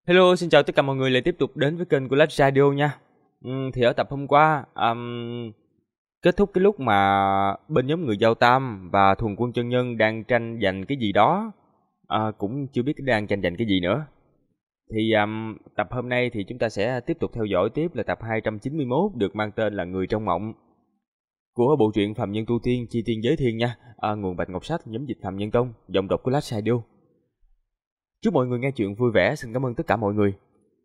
Hello, xin chào tất cả mọi người lại tiếp tục đến với kênh của Lách Radio nha. Thì ở tập hôm qua, kết thúc cái lúc mà bên nhóm người Giao Tam và Thuần Quân Chân Nhân đang tranh giành cái gì đó, cũng chưa biết đang tranh giành cái gì nữa. Thì tập hôm nay thì chúng ta sẽ tiếp tục theo dõi tiếp là tập 291 được mang tên là Người Trong Mộng của bộ truyện Phàm Nhân Tu Tiên Chi Tiên Giới Thiên nha. Nguồn Bạch Ngọc Sách, nhóm dịch Phàm Nhân Tông, giọng đọc của Lách Radio. Chúc mọi người nghe chuyện vui vẻ, xin cảm ơn tất cả mọi người.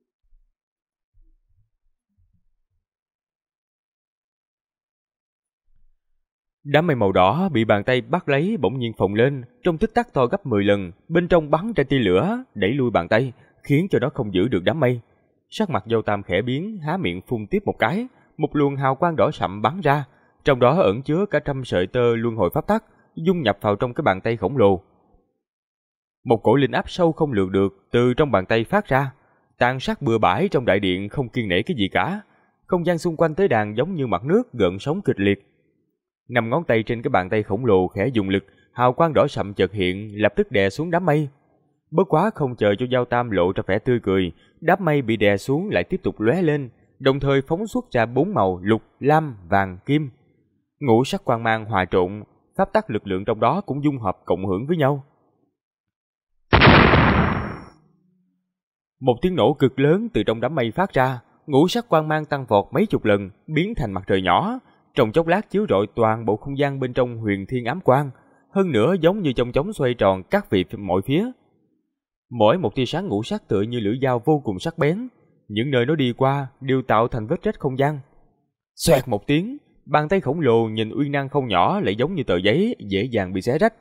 Đám mây màu đỏ bị bàn tay bắt lấy bỗng nhiên phồng lên, trong tích tắc to gấp 10 lần, bên trong bắn ra tia lửa, đẩy lui bàn tay, khiến cho nó không giữ được đám mây. Sắc mặt Dâu Tam khẽ biến, há miệng phun tiếp một cái, một luồng hào quang đỏ sậm bắn ra, trong đó ẩn chứa cả trăm sợi tơ luân hồi pháp tắc, dung nhập vào trong cái bàn tay khổng lồ. Một cổ linh áp sâu không lường được từ trong bàn tay phát ra, tàn sát bừa bãi trong đại điện không kiêng nể cái gì cả. Không gian xung quanh tế đàn giống như mặt nước gợn sóng kịch liệt. Năm ngón tay trên cái bàn tay khổng lồ khẽ dùng lực, hào quang đỏ sậm chợt hiện, lập tức đè xuống đám mây. Bất quá không chờ cho Giao Tam lộ ra vẻ tươi cười, đám mây bị đè xuống lại tiếp tục lóe lên, đồng thời phóng xuất ra 4 màu lục, lam, vàng, kim. Ngũ sắc quang mang hòa trộn, pháp tắc lực lượng trong đó cũng dung hợp cộng hưởng với nhau. Một tiếng nổ cực lớn từ trong đám mây phát ra, ngũ sắc quang mang tăng vọt mấy chục lần, biến thành mặt trời nhỏ, trong chốc lát chiếu rọi toàn bộ không gian bên trong huyền thiên ám quang, hơn nữa giống như chong chóng xoay tròn các vị mọi phía. Mỗi một tia sáng ngũ sắc tựa như lưỡi dao vô cùng sắc bén, những nơi nó đi qua đều tạo thành vết rách không gian. Xoẹt một tiếng, bàn tay khổng lồ nhìn uy năng không nhỏ lại giống như tờ giấy dễ dàng bị xé rách.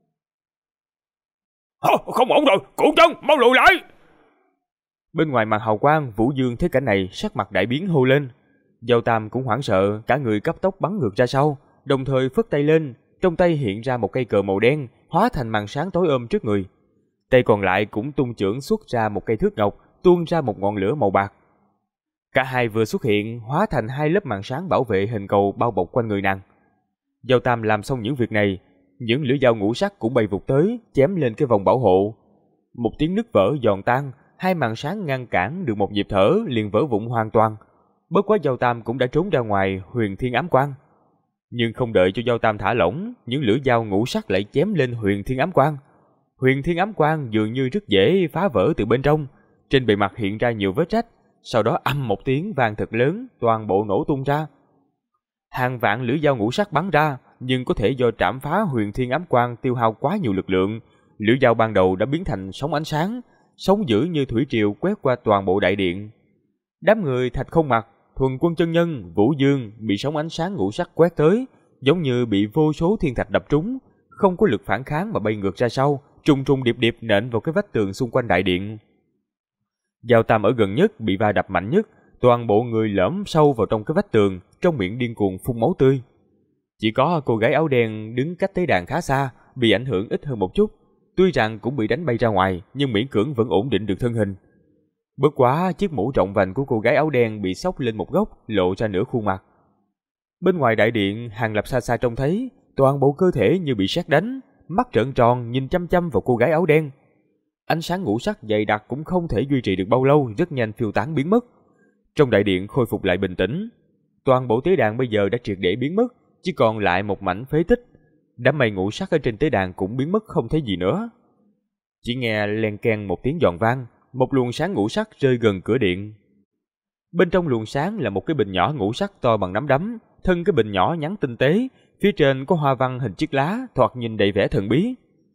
Không ổn rồi, cụ chân, mau lùi lại! Bên ngoài màn hào quang, Vũ Dương thấy cảnh này sắc mặt đại biến hô lên. Giao Tam cũng hoảng sợ, cả người cấp tốc bắn ngược ra sau, đồng thời phất tay lên, trong tay hiện ra một cây cờ màu đen, hóa thành màn sáng tối ôm trước người. Tay còn lại cũng tung chưởng xuất ra một cây thước ngọc, tuôn ra một ngọn lửa màu bạc. Cả hai vừa xuất hiện, hóa thành hai lớp màn sáng bảo vệ hình cầu bao bọc quanh người nàng. Giao Tam làm xong những việc này, những lưỡi dao ngũ sắc cũng bay vụt tới, chém lên cái vòng bảo hộ. Một tiếng nứt vỡ giòn tan, hai màn sáng ngăn cản được một nhịp thở liền vỡ vụn hoàn toàn. Bất quá Giao Tam cũng đã trốn ra ngoài huyền thiên ám quang. Nhưng không đợi cho Giao Tam thả lỏng, những lưỡi dao ngũ sắc lại chém lên huyền thiên ám quang. Huyền thiên ám quang dường như rất dễ phá vỡ từ bên trong, trên bề mặt hiện ra nhiều vết rách, sau đó ầm một tiếng vang thật lớn, toàn bộ nổ tung ra. Hàng vạn lưỡi dao ngũ sắc bắn ra, nhưng có thể do trảm phá huyền thiên ám quang tiêu hao quá nhiều lực lượng, lưỡi dao ban đầu đã biến thành sóng ánh sáng, sóng dữ như thủy triều quét qua toàn bộ đại điện. Đám người Thạch Không Mặt, Thuần Quân Chân Nhân, Vũ Dương bị sóng ánh sáng ngũ sắc quét tới, giống như bị vô số thiên thạch đập trúng, không có lực phản kháng mà bay ngược ra sau, trùng trùng điệp điệp nện vào cái vách tường xung quanh đại điện. Giao Tam ở gần nhất bị va đập mạnh nhất, toàn bộ người lõm sâu vào trong cái vách tường, trong miệng điên cuồng phun máu tươi. Chỉ có cô gái áo đen đứng cách tế đàn khá xa, bị ảnh hưởng ít hơn một chút, tuy rằng cũng bị đánh bay ra ngoài, nhưng miễn cưỡng vẫn ổn định được thân hình. Bất quá chiếc mũ rộng vành của cô gái áo đen bị xốc lên một góc, lộ ra nửa khuôn mặt. Bên ngoài đại điện, Hàng Lập xa xa trông thấy, toàn bộ cơ thể như bị sét đánh, mắt trợn tròn nhìn chăm chăm vào cô gái áo đen. Ánh sáng ngũ sắc dày đặc cũng không thể duy trì được bao lâu, rất nhanh phiêu tán biến mất. Trong đại điện khôi phục lại bình tĩnh, toàn bộ tế đàn bây giờ đã triệt để biến mất, chỉ còn lại một mảnh phế tích. Đám mây ngũ sắc ở trên tế đàn cũng biến mất không thấy gì nữa. Chỉ nghe len keng một tiếng giòn vang, một luồng sáng ngũ sắc rơi gần cửa điện. Bên trong luồng sáng là một cái bình nhỏ ngũ sắc to bằng nắm đấm, thân cái bình nhỏ nhắn tinh tế, phía trên có hoa văn hình chiếc lá, thoạt nhìn đầy vẻ thần bí.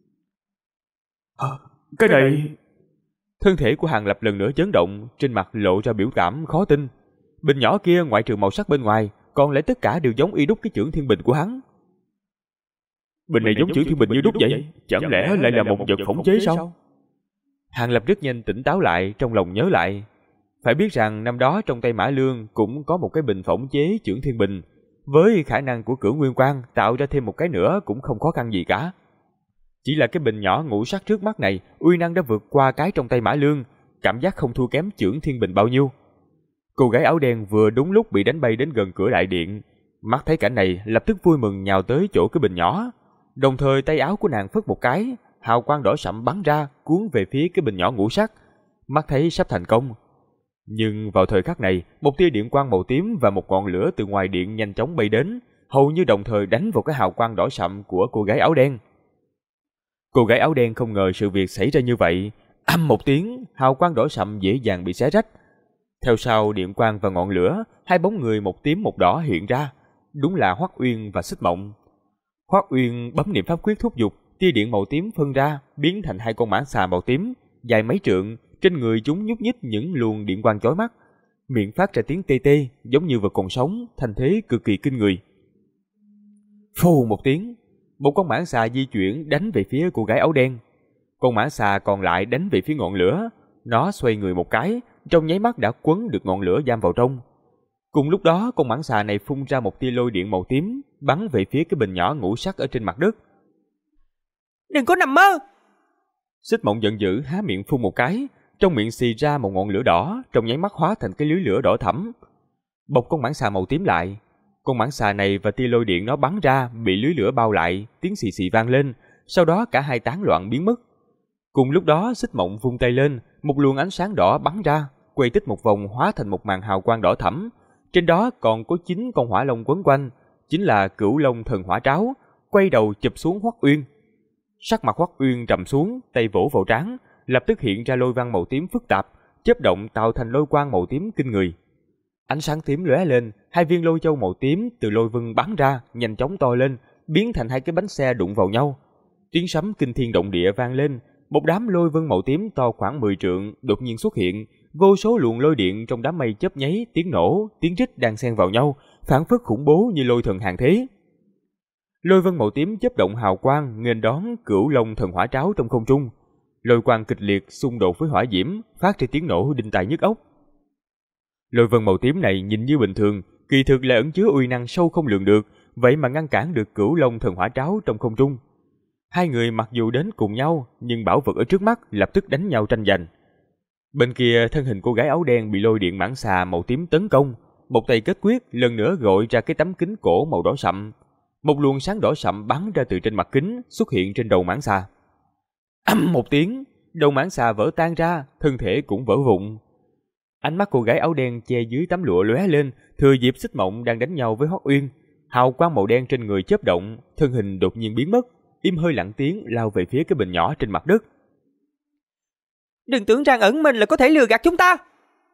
Cái này... Thân thể của Hàng Lập lần nữa chấn động, trên mặt lộ ra biểu cảm khó tin. Bình nhỏ kia ngoại trừ màu sắc bên ngoài, còn lại tất cả đều giống y đúc cái chưởng thiên bình của hắn. Bình này giống chưởng thiên bình như đúc vậy, chẳng lẽ lại là một vật phỏng chế sao? Hàng Lập rất nhanh tỉnh táo lại, trong lòng nhớ lại. Phải biết rằng năm đó trong tay Mã Lương cũng có một cái bình phỏng chế chưởng thiên bình, với khả năng của Cửu Nguyên Quang tạo ra thêm một cái nữa cũng không khó khăn gì cả. Chỉ là cái bình nhỏ ngũ sắc trước mắt này, uy năng đã vượt qua cái trong tay Mã Lương, cảm giác không thua kém chưởng thiên bình bao nhiêu. Cô gái áo đen vừa đúng lúc bị đánh bay đến gần cửa đại điện, mắt thấy cảnh này lập tức vui mừng nhào tới chỗ cái bình nhỏ, đồng thời tay áo của nàng phất một cái, hào quang đỏ sẫm bắn ra, cuốn về phía cái bình nhỏ ngũ sắc. mắt thấy sắp thành công. Nhưng vào thời khắc này, một tia điện quang màu tím và một ngọn lửa từ ngoài điện nhanh chóng bay đến, hầu như đồng thời đánh vào cái hào quang đỏ sậm của cô gái áo đen. Cô gái áo đen không ngờ sự việc xảy ra như vậy, ầm một tiếng, hào quang đỏ sậm dễ dàng bị xé rách. Theo sau điện quang và ngọn lửa, hai bóng người một tím một đỏ hiện ra, đúng là Hoắc Uyên và Xích Mộng. Hoắc Uyên bấm niệm pháp quyết thúc giục, tia điện màu tím phân ra, biến thành hai con mãng xà màu tím, dài mấy trượng, trên người chúng nhúc nhích những luồng điện quang chói mắt, miệng phát ra tiếng tê tê, giống như vật còn sống, thành thế cực kỳ kinh người. Phù một tiếng, một con mãng xà di chuyển đánh về phía cô gái áo đen. Con mãng xà còn lại đánh về phía ngọn lửa, nó xoay người một cái, trong nháy mắt đã quấn được ngọn lửa giam vào trong. Cùng lúc đó, con mãng xà này phun ra một tia lôi điện màu tím, bắn về phía cái bình nhỏ ngũ sắc ở trên mặt đất. Đừng có nằm mơ! Xích Mộng giận dữ há miệng phun một cái, trong miệng xì ra một ngọn lửa đỏ, trong nháy mắt hóa thành cái lưới lửa đỏ thẫm, bọc con mãng xà màu tím lại. Con mãng xà này và tia lôi điện nó bắn ra bị lưới lửa bao lại, tiếng xì xì vang lên, sau đó cả hai tán loạn biến mất. Cùng lúc đó, Xích Mộng vung tay lên, một luồng ánh sáng đỏ bắn ra, quay tích một vòng hóa thành một màn hào quang đỏ thẫm. Trên đó còn có 9 con hỏa long quấn quanh, chính là Cửu Long Thần Hỏa Tráo, quay đầu chụp xuống Hoắc Uyên. Sắc mặt Hoắc Uyên trầm xuống, tay vỗ vào trán, lập tức hiện ra lôi văn màu tím phức tạp, chớp động tạo thành lôi quang màu tím kinh người. Ánh sáng tím lóe lên, hai viên lôi châu màu tím từ lôi vân bắn ra, nhanh chóng to lên, biến thành hai cái bánh xe đụng vào nhau. Tiếng sấm kinh thiên động địa vang lên, một đám lôi vân màu tím to khoảng 10 trượng đột nhiên xuất hiện, vô số luồng lôi điện trong đám mây chớp nháy, tiếng nổ, tiếng rít đang xen vào nhau, phảng phất khủng bố như lôi thần hàng thế. Lôi vân màu tím chớp động hào quang, nghênh đón Cửu Long Thần Hỏa Tráo trong không trung. Lôi quang kịch liệt xung đột với hỏa diễm, phát ra tiếng nổ đinh tai nhức óc. Lôi vân màu tím này nhìn như bình thường, kỳ thực lại ẩn chứa uy năng sâu không lường được, vậy mà ngăn cản được Cửu Long Thần Hỏa Tráo trong không trung. Hai người mặc dù đến cùng nhau, nhưng bảo vật ở trước mắt lập tức đánh nhau tranh giành. Bên kia, thân hình cô gái áo đen bị lôi điện mãng xà màu tím tấn công, một tay kết quyết lần nữa gọi ra cái tấm kính cổ màu đỏ sậm. Một luồng sáng đỏ sậm bắn ra từ trên mặt kính, xuất hiện trên đầu mãng xà. Ầm một tiếng, đầu mãng xà vỡ tan ra, thân thể cũng vỡ vụn. Ánh mắt cô gái áo đen che dưới tấm lụa lóe lên, thừa dịp Xích Mộng đang đánh nhau với Hoắc Uyên, hào quang màu đen trên người chớp động, thân hình đột nhiên biến mất, im hơi lặng tiếng lao về phía cái bình nhỏ trên mặt đất. Đừng tưởng rằng ẩn mình là có thể lừa gạt chúng ta!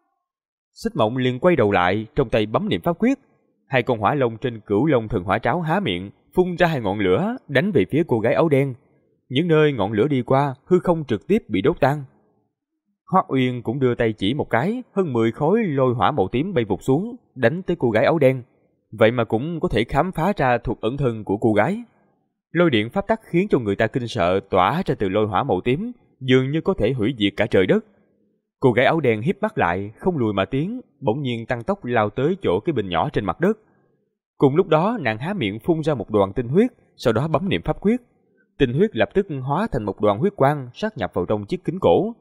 Xích Mộng liền quay đầu lại, trong tay bấm niệm pháp quyết. Hai con hỏa long trên Cửu Long Thần Hỏa Tráo há miệng, phun ra hai ngọn lửa, đánh về phía cô gái áo đen. Những nơi ngọn lửa đi qua, hư không trực tiếp bị đốt tan. Hoắc Uyên cũng đưa tay chỉ một cái, hơn 10 khối lôi hỏa màu tím bay vụt xuống, đánh tới cô gái áo đen. Vậy mà cũng có thể khám phá ra thuật ẩn thân của cô gái. Lôi điện pháp tắc khiến cho người ta kinh sợ tỏa ra từ lôi hỏa màu tím, dường như có thể hủy diệt cả trời đất. Cô gái áo đen híp mắt lại, không lùi mà tiến, bỗng nhiên tăng tốc lao tới chỗ cái bình nhỏ trên mặt đất. Cùng lúc đó, nàng há miệng phun ra một đoàn tinh huyết, sau đó bấm niệm pháp quyết. Tinh huyết lập tức hóa thành một đoàn huyết quang sát nhập vào trong chiếc kính cổ.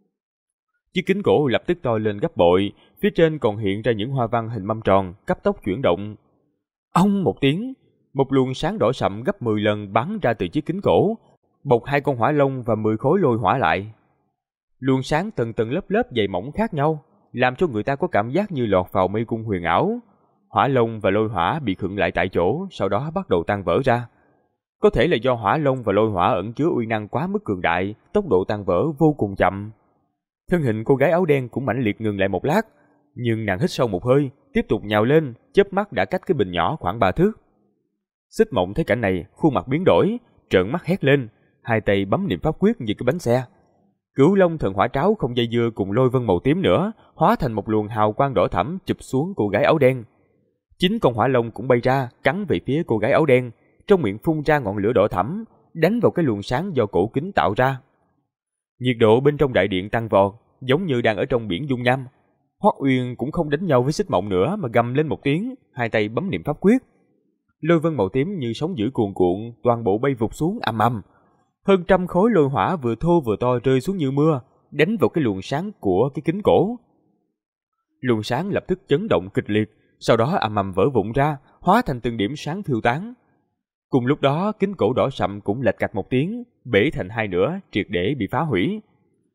Chiếc kính cổ lập tức to lên gấp bội, phía trên còn hiện ra những hoa văn hình mâm tròn, cấp tốc chuyển động. Ong một tiếng, một luồng sáng đỏ sậm gấp 10 lần bắn ra từ chiếc kính cổ, bọc hai con hỏa long và 10 khối lôi hỏa lại. Luồng sáng tầng tầng lớp lớp dày mỏng khác nhau, làm cho người ta có cảm giác như lọt vào mê cung huyền ảo. Hỏa long và lôi hỏa bị khựng lại tại chỗ, sau đó bắt đầu tan vỡ ra. Có thể là do hỏa long và lôi hỏa ẩn chứa uy năng quá mức cường đại, tốc độ tan vỡ vô cùng chậm. Thân hình cô gái áo đen cũng mãnh liệt ngừng lại một lát, nhưng nàng hít sâu một hơi, tiếp tục nhào lên, chớp mắt đã cách cái bình nhỏ khoảng 3 thước. Xích Mộng thấy cảnh này, khuôn mặt biến đổi, trợn mắt hét lên, hai tay bấm niệm pháp quyết như cái bánh xe. Cửu Long Thần Hỏa Tráo không dây dưa cùng lôi vân màu tím nữa, hóa thành một luồng hào quang đỏ thẫm chụp xuống cô gái áo đen. 9 con hỏa long cũng bay ra, cắn về phía cô gái áo đen, trong miệng phun ra ngọn lửa đỏ thẫm, đánh vào cái luồng sáng do cổ kính tạo ra. Nhiệt độ bên trong đại điện tăng vọt, giống như đang ở trong biển dung nham. Hoắc Uyên cũng không đánh nhau với Xích Mộng nữa mà gầm lên một tiếng, hai tay bấm niệm pháp quyết. Lôi vân màu tím như sóng dữ cuồn cuộn, toàn bộ bay vụt xuống ầm ầm. Hơn trăm khối lôi hỏa vừa thô vừa to rơi xuống như mưa, đánh vào cái luồng sáng của cái kính cổ. Luồng sáng lập tức chấn động kịch liệt, sau đó ầm ầm vỡ vụn ra, hóa thành từng điểm sáng phiêu tán. Cùng lúc đó, kính cổ đỏ sậm cũng lệch cạch một tiếng, bể thành hai nửa, triệt để bị phá hủy.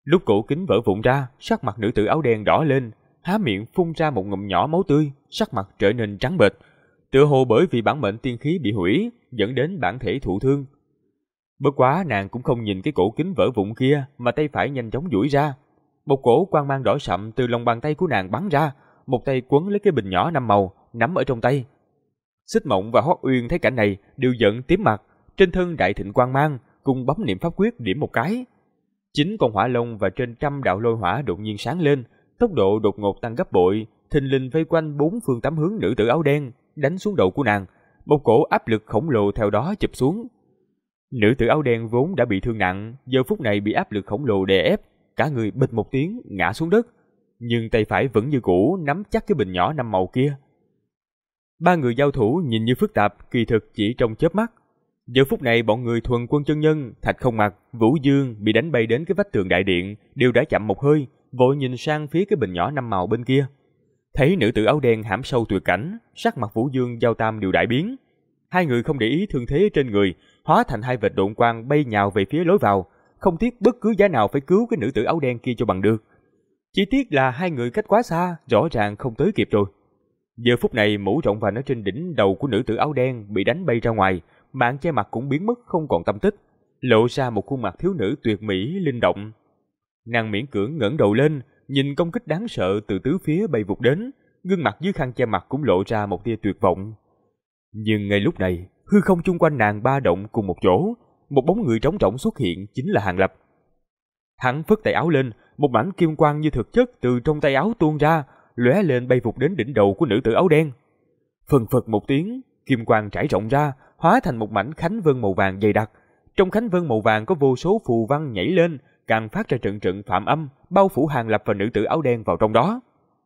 Lúc cổ kính vỡ vụn ra, sắc mặt nữ tử áo đen đỏ lên, há miệng phun ra một ngụm nhỏ máu tươi, sắc mặt trở nên trắng bệch, tựa hồ bởi vì bản mệnh tiên khí bị hủy, dẫn đến bản thể thụ thương. Bất quá nàng cũng không nhìn cái cổ kính vỡ vụn kia, mà tay phải nhanh chóng duỗi ra. Một cổ quang mang đỏ sậm từ lòng bàn tay của nàng bắn ra, một tay quấn lấy cái bình nhỏ 5 màu, nắm ở trong tay. Xích Mộng và Hoắc Uyên thấy cảnh này đều giận tím mặt, trên thân đại thịnh quang mang, cùng bấm niệm pháp quyết điểm một cái. 9 con hỏa long và trên 100 đạo lôi hỏa đột nhiên sáng lên, tốc độ đột ngột tăng gấp bội, thình lình vây quanh 4 phương 8 hướng nữ tử áo đen, đánh xuống đầu của nàng. Một cổ áp lực khổng lồ theo đó chụp xuống. Nữ tử áo đen vốn đã bị thương nặng, giờ phút này bị áp lực khổng lồ đè ép, cả người bịch một tiếng ngã xuống đất, nhưng tay phải vẫn như cũ nắm chắc cái bình nhỏ 5 màu kia. Ba người giao thủ nhìn như phức tạp, kỳ thực chỉ trong chớp mắt. Giờ phút này bọn người Thuần Quân chân nhân, Thạch Không Mặc, Vũ Dương bị đánh bay đến cái vách tường đại điện, đều đã chậm một hơi, vội nhìn sang phía cái bình nhỏ 5 màu bên kia. Thấy nữ tử áo đen hãm sâu tuyệt cảnh, sắc mặt Vũ Dương, Giao Tam đều đại biến. Hai người không để ý thương thế trên người, hóa thành hai vệt độn quang bay nhào về phía lối vào, không tiếc bất cứ giá nào phải cứu cái nữ tử áo đen kia cho bằng được. Chỉ tiếc là hai người cách quá xa, rõ ràng không tới kịp rồi. Giờ phút này mũ rộng vành ở trên đỉnh đầu của nữ tử áo đen bị đánh bay ra ngoài, màn che mặt cũng biến mất không còn tâm tích, lộ ra một khuôn mặt thiếu nữ tuyệt mỹ linh động. Nàng miễn cưỡng ngẩng đầu lên, nhìn công kích đáng sợ từ tứ phía bay vụt đến, gương mặt dưới khăn che mặt cũng lộ ra một tia tuyệt vọng. Nhưng ngay lúc này, hư không chung quanh nàng ba động cùng một chỗ, một bóng người trống rỗng xuất hiện, chính là Hàn Lập. Hắn phất tay áo lên, một mảnh kim quang như thực chất từ trong tay áo tuôn ra, lóe lên bay vụt đến đỉnh đầu của nữ tử áo đen. Phần phật một tiếng, kim quang trải rộng ra, hóa thành một mảnh khánh vân màu vàng dày đặc. Trong khánh vân màu vàng có vô số phù văn nhảy lên, càng phát ra trận trận phạm âm, bao phủ Hàn Lập và nữ tử áo đen vào trong đó.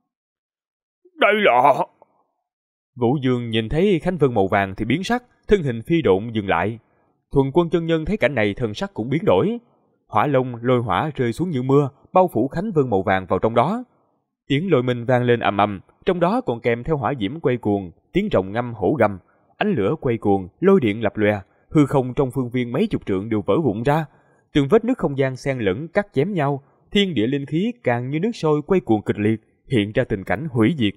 Đây là... Vũ Dương nhìn thấy khánh vân màu vàng thì biến sắc, thân hình phi độn dừng lại. Thuần Quân chân nhân thấy cảnh này thần sắc cũng biến đổi. Hỏa long, lôi hỏa rơi xuống như mưa, bao phủ khánh vân màu vàng vào trong đó. Tiếng lôi minh vang lên ầm ầm, trong đó còn kèm theo hỏa diễm quay cuồng, tiếng rồng ngâm hổ gầm, ánh lửa quay cuồng, lôi điện lập lòe, hư không trong phương viên mấy chục trượng đều vỡ vụn ra, từng vết nứt không gian xen lẫn cắt chém nhau, thiên địa linh khí càng như nước sôi quay cuồng kịch liệt, hiện ra tình cảnh hủy diệt.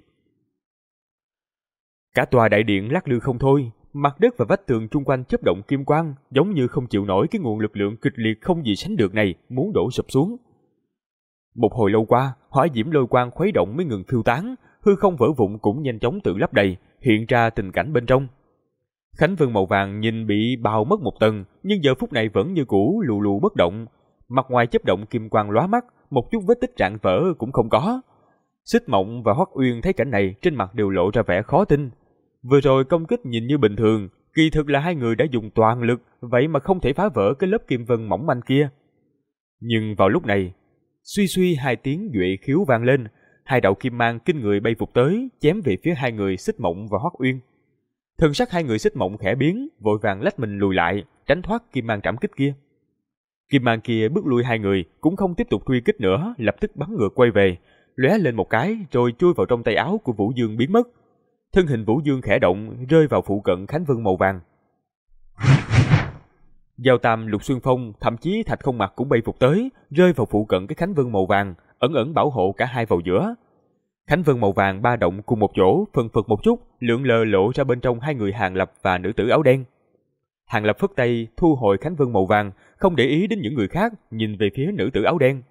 Cả tòa đại điện lắc lư không thôi, mặt đất và vách tường chung quanh chớp động kim quang, giống như không chịu nổi cái nguồn lực lượng kịch liệt không gì sánh được này, muốn đổ sụp xuống. Một hồi lâu qua, hỏa diễm lôi quang khuấy động mới ngừng phiêu tán, hư không vỡ vụn cũng nhanh chóng tự lấp đầy, hiện ra tình cảnh bên trong. Khánh vân màu vàng nhìn bị bào mất một tầng, nhưng giờ phút này vẫn như cũ lù lù bất động. Mặt ngoài chớp động kim quang lóa mắt, một chút vết tích rạn vỡ cũng không có. Xích Mộng và Hoắc Uyên thấy cảnh này trên mặt đều lộ ra vẻ khó tin. Vừa rồi công kích nhìn như bình thường, kỳ thực là hai người đã dùng toàn lực, vậy mà không thể phá vỡ cái lớp kim vân mỏng manh kia. Nhưng vào lúc này, suy suy hai tiếng duệ khiếu vang lên, hai đạo kim mang kinh người bay vụt tới, chém về phía hai người Xích Mộng và Hoắc Uyên. Thần sắc hai người Xích Mộng khẽ biến, vội vàng lách mình lùi lại, tránh thoát kim mang trảm kích kia. Kim mang kia bước lui hai người, cũng không tiếp tục truy kích nữa, lập tức bắn ngược quay về, lóe lên một cái rồi chui vào trong tay áo của Vũ Dương biến mất. Thân hình Vũ Dương khẽ động, rơi vào phụ cận khánh vân màu vàng. Giao Tam, Lục Xuyên Phong, thậm chí Thạch Không Mặc cũng bay vụt tới, rơi vào phụ cận cái khánh vân màu vàng, ẩn ẩn bảo hộ cả hai vào giữa. Khánh vân màu vàng ba động cùng một chỗ, phần phật một chút, lượn lờ lộ ra bên trong hai người Hàn Lập và nữ tử áo đen. Hàn Lập phất tay thu hồi khánh vân màu vàng, không để ý đến những người khác, nhìn về phía nữ tử áo đen.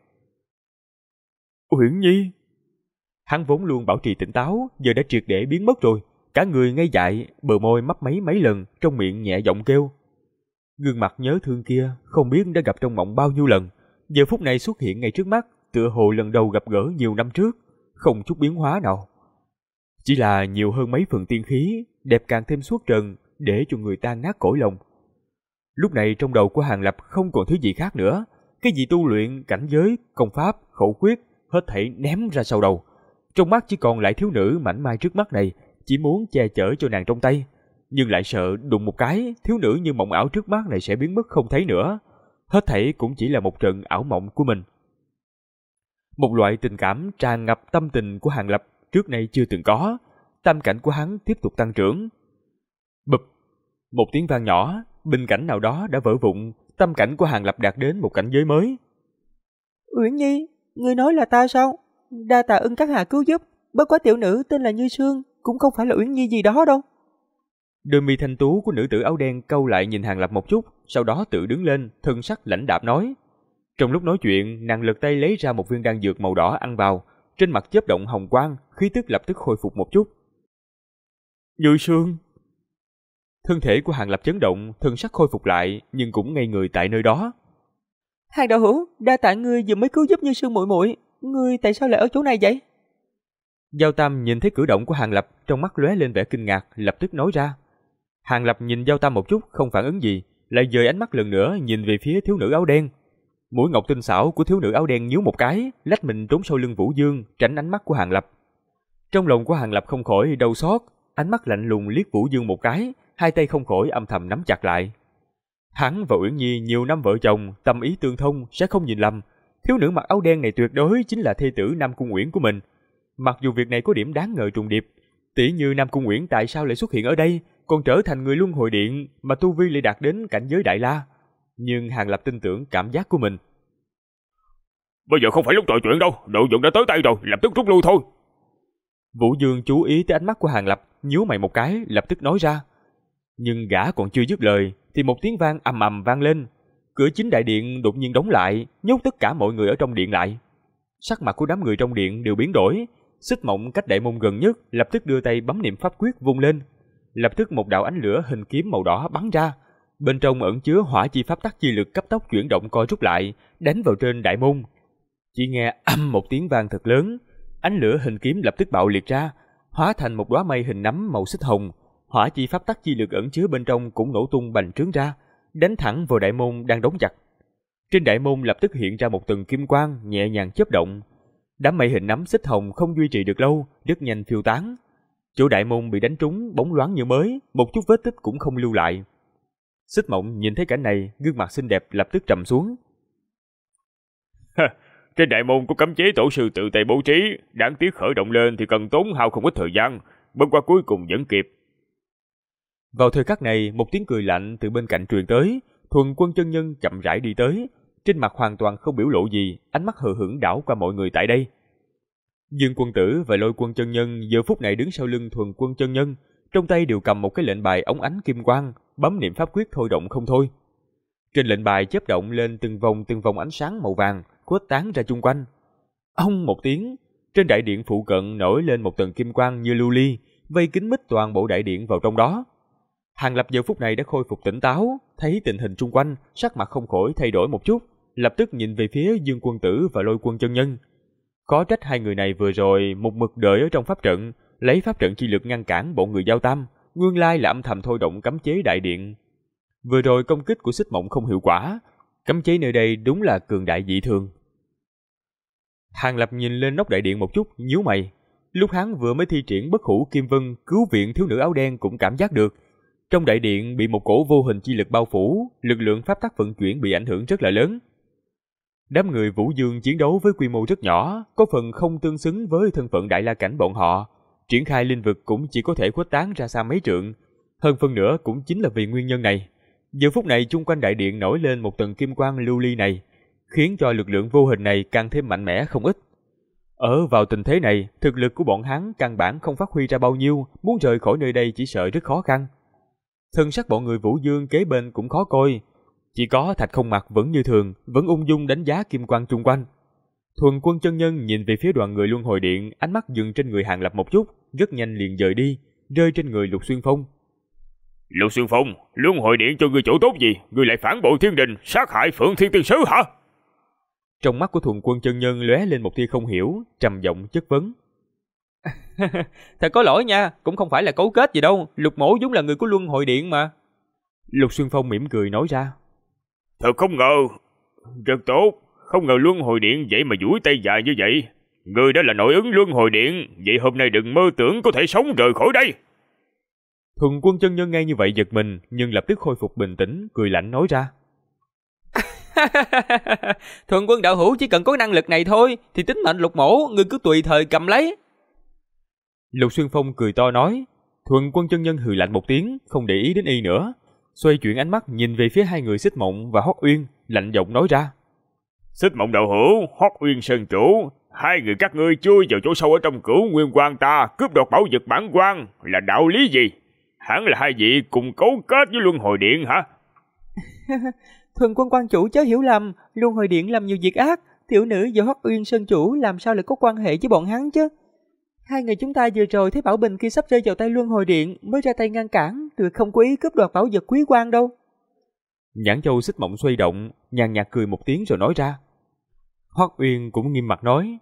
Uyển Nhi. Hắn vốn luôn bảo trì tỉnh táo, giờ đã triệt để biến mất rồi, cả người ngây dại, bờ môi mấp máy mấy lần, trong miệng nhẹ giọng kêu. Gương mặt nhớ thương kia không biết đã gặp trong mộng bao nhiêu lần, giờ phút này xuất hiện ngay trước mắt, tựa hồ lần đầu gặp gỡ nhiều năm trước, không chút biến hóa nào. Chỉ là nhiều hơn mấy phần tiên khí, đẹp càng thêm suốt trần, để cho người ta nát cõi lòng. Lúc này trong đầu của Hàn Lập không còn thứ gì khác nữa, cái gì tu luyện, cảnh giới, công pháp, khẩu quyết, hết thảy ném ra sau đầu. Trong mắt chỉ còn lại thiếu nữ mảnh mai trước mắt này, chỉ muốn che chở cho nàng trong tay, nhưng lại sợ đụng một cái, thiếu nữ như mộng ảo trước mắt này sẽ biến mất không thấy nữa. Hết thảy cũng chỉ là một trận ảo mộng của mình. Một loại tình cảm tràn ngập tâm tình của Hàn Lập trước nay chưa từng có, tâm cảnh của hắn tiếp tục tăng trưởng. Bụp, một tiếng vang nhỏ, bình cảnh nào đó đã vỡ vụn, tâm cảnh của Hàn Lập đạt đến một cảnh giới mới. Uyển Nhi, ngươi nói là ta sao? Đa tạ ân các hạ cứu giúp, bất quá tiểu nữ tên là Như Sương, cũng không phải là Uyển Nhi gì đó đâu. Đôi mi thanh tú của nữ tử áo đen cau lại nhìn Hàng Lập một chút, sau đó tự đứng lên, thân sắc lãnh đạm nói. Trong lúc nói chuyện, nàng lật tay lấy ra một viên đan dược màu đỏ ăn vào, trên mặt chớp động hồng quang, khí tức lập tức khôi phục một chút. Như Sương. Thân thể của Hàng Lập chấn động, thân sắc khôi phục lại, nhưng cũng ngây người tại nơi đó. Hàng đạo hữu, đa tạ ngươi vừa mới cứu giúp Như Sương muội muội, ngươi tại sao lại ở chỗ này vậy? Giao Tam nhìn thấy cử động của Hàng Lập, trong mắt lóe lên vẻ kinh ngạc, lập tức nói ra. Hàng Lập nhìn Giao Tam một chút, không phản ứng gì, lại dời ánh mắt lần nữa nhìn về phía thiếu nữ áo đen. Mũi ngọc tinh xảo của thiếu nữ áo đen nhíu một cái, lách mình trốn sau lưng Vũ Dương, tránh ánh mắt của Hàng Lập. Trong lòng của Hàng Lập không khỏi đau xót, ánh mắt lạnh lùng liếc Vũ Dương một cái, hai tay không khỏi âm thầm nắm chặt lại. Hắn và Uyển Nhi nhiều năm vợ chồng, tâm ý tương thông, sẽ không nhìn lầm. Thiếu nữ mặc áo đen này tuyệt đối chính là thê tử Nam Cung Uyển của mình. Mặc dù việc này có điểm đáng ngờ trùng điệp, tỉ như Nam Cung Uyển tại sao lại xuất hiện ở đây, còn trở thành người luân hồi điện mà tu vi lại đạt đến cảnh giới đại la. Nhưng Hàng Lập tin tưởng cảm giác của mình. Bây giờ không phải lúc trò chuyện đâu, đồ dụng đã tới tay rồi, lập tức rút lui thôi. Vũ Dương chú ý tới ánh mắt của Hàng Lập, nhíu mày một cái, lập tức nói ra. Nhưng gã còn chưa dứt lời, thì một tiếng vang ầm ầm vang lên. Cửa chính đại điện đột nhiên đóng lại, nhốt tất cả mọi người ở trong điện lại. Sắc mặt của đám người trong điện đều biến đổi. Xích Mộng cách đại môn gần nhất, lập tức đưa tay bấm niệm pháp quyết vung lên. Lập tức một đạo ánh lửa hình kiếm màu đỏ bắn ra. Bên trong ẩn chứa hỏa chi pháp tắc chi lực cấp tốc chuyển động co rút lại, đánh vào trên đại môn. Chỉ nghe âm một tiếng vang thật lớn, ánh lửa hình kiếm lập tức bạo liệt ra, hóa thành một đóa mây hình nắm màu xích hồng. Hỏa chi pháp tắc chi lực ẩn chứa bên trong cũng nổ tung bành trướng ra, đánh thẳng vào đại môn đang đóng chặt. Trên đại môn lập tức hiện ra một tầng kim quang nhẹ nhàng chớp động. Đám mây hình nắm xích hồng không duy trì được lâu, rất nhanh phiêu tán. Chỗ đại môn bị đánh trúng bóng loáng như mới, một chút vết tích cũng không lưu lại. Xích Mộng nhìn thấy cảnh này, gương mặt xinh đẹp lập tức trầm xuống. Trên đại môn có cấm chế tổ sư tự tay bố trí, đáng tiếc khởi động lên thì cần tốn hao không ít thời gian, bất quá cuối cùng vẫn kịp. Vào thời khắc này, một tiếng cười lạnh từ bên cạnh truyền tới. Thuần Quân chân nhân chậm rãi đi tới, trên mặt hoàn toàn không biểu lộ gì, ánh mắt hờ hững đảo qua mọi người tại đây. Dương Quân Tử và Lôi Quân chân nhân giờ phút này đứng sau lưng Thuần Quân chân nhân, trong tay đều cầm một cái lệnh bài óng ánh kim quang, bấm niệm pháp quyết thôi động không thôi. Trên lệnh bài chớp động lên từng vòng ánh sáng màu vàng, khuếch tán ra chung quanh. Ông một tiếng, trên đại điện phụ cận nổi lên một tầng kim quang như lưu ly, vây kín mít toàn bộ đại điện vào trong đó. Hàng Lập giờ phút này đã khôi phục tỉnh táo, thấy tình hình chung quanh, sắc mặt không khỏi thay đổi một chút, lập tức nhìn về phía Dương Quân Tử và Lôi Quân chân nhân. Có trách hai người này vừa rồi một mực đợi ở trong pháp trận, lấy pháp trận chi lực ngăn cản bọn người Giao Tam, nguyên lai là âm thầm thôi động cấm chế đại điện. Vừa rồi công kích của Xích Mộng không hiệu quả, cấm chế nơi đây đúng là cường đại dị thường. Hàng Lập nhìn lên nóc đại điện một chút, nhíu mày. Lúc hắn vừa mới thi triển bất hủ kim vân cứu viện thiếu nữ áo đen cũng cảm giác được, trong đại điện bị một cổ vô hình chi lực bao phủ, lực lượng pháp tắc vận chuyển bị ảnh hưởng rất là lớn. Đám người Vũ Dương chiến đấu với quy mô rất nhỏ, có phần không tương xứng với thân phận đại la cảnh bọn họ, triển khai linh vực cũng chỉ có thể khuếch tán ra xa mấy trượng. Hơn phân nữa cũng chính là vì nguyên nhân này, giờ phút này chung quanh đại điện nổi lên một tầng kim quang lưu ly này, khiến cho lực lượng vô hình này càng thêm mạnh mẽ không ít. Ở vào tình thế này, thực lực của bọn hắn căn bản không phát huy ra bao nhiêu, muốn rời khỏi nơi đây chỉ sợ rất khó khăn. Thân sắc bọn người Vũ Dương kế bên cũng khó coi, chỉ có Thạch Không Mặc vẫn như thường, vẫn ung dung đánh giá kim quang chung quanh. Thuần Quân chân nhân nhìn về phía đoàn người luân hồi điện, ánh mắt dừng trên người Hàng Lập một chút, rất nhanh liền dời đi, rơi trên người Lục Xuyên Phong. Lục Xuyên Phong, luân hồi điện cho ngươi chỗ tốt gì, ngươi lại phản bội thiên đình, sát hại Phượng Thiên Tiên Sứ hả? Trong mắt của Thuần Quân chân nhân lóe lên một tia không hiểu, trầm giọng chất vấn. Thật có lỗi nha, cũng không phải là cấu kết gì đâu, Lục mỗ vốn là người của luân hồi điện mà. Lục Xuyên Phong mỉm cười nói ra. Thật không ngờ, rất tốt, không ngờ luân hồi điện vậy mà duỗi tay dài như vậy. Ngươi đã là nội ứng luân hồi điện, vậy hôm nay đừng mơ tưởng có thể sống rời khỏi đây. Thuần Quân chân nhân nghe như vậy giật mình, nhưng lập tức khôi phục bình tĩnh, cười lạnh nói ra. Thuần Quân đạo hữu chỉ cần có năng lực này thôi, thì tính mệnh Lục mỗ, ngươi cứ tùy thời cầm lấy. Lục Xuyên Phong cười to nói. Thuần Quân chân nhân hừ lạnh một tiếng, không để ý đến y nữa, xoay chuyển ánh mắt nhìn về phía hai người Xích Mộng và Hoắc Uyên, lạnh giọng nói ra. Xích Mộng đạo hữu, Hoắc Uyên Sơn chủ, hai người các ngươi chui vào chỗ sâu ở trong Cửu Nguyên Quan ta, cướp đoạt bảo vật bản quan, là đạo lý gì? Hẳn là hai vị cùng cấu kết với Luân Hồi Điện hả? Thuần Quân quan chủ chớ hiểu lầm, Luân Hồi Điện làm nhiều việc ác, tiểu nữ và Hoắc Uyên Sơn chủ làm sao lại có quan hệ với bọn hắn chứ? Hai người chúng ta vừa rồi thấy Bảo Bình kia sắp rơi vào tay Luân Hồi Điện mới ra tay ngăn cản, tuyệt không có ý cướp đoạt bảo vật quý quan đâu. Nhãn Châu Xích Mộng xoay động, nhàn nhạt cười một tiếng rồi nói ra. Hoắc Uyên cũng nghiêm mặt nói.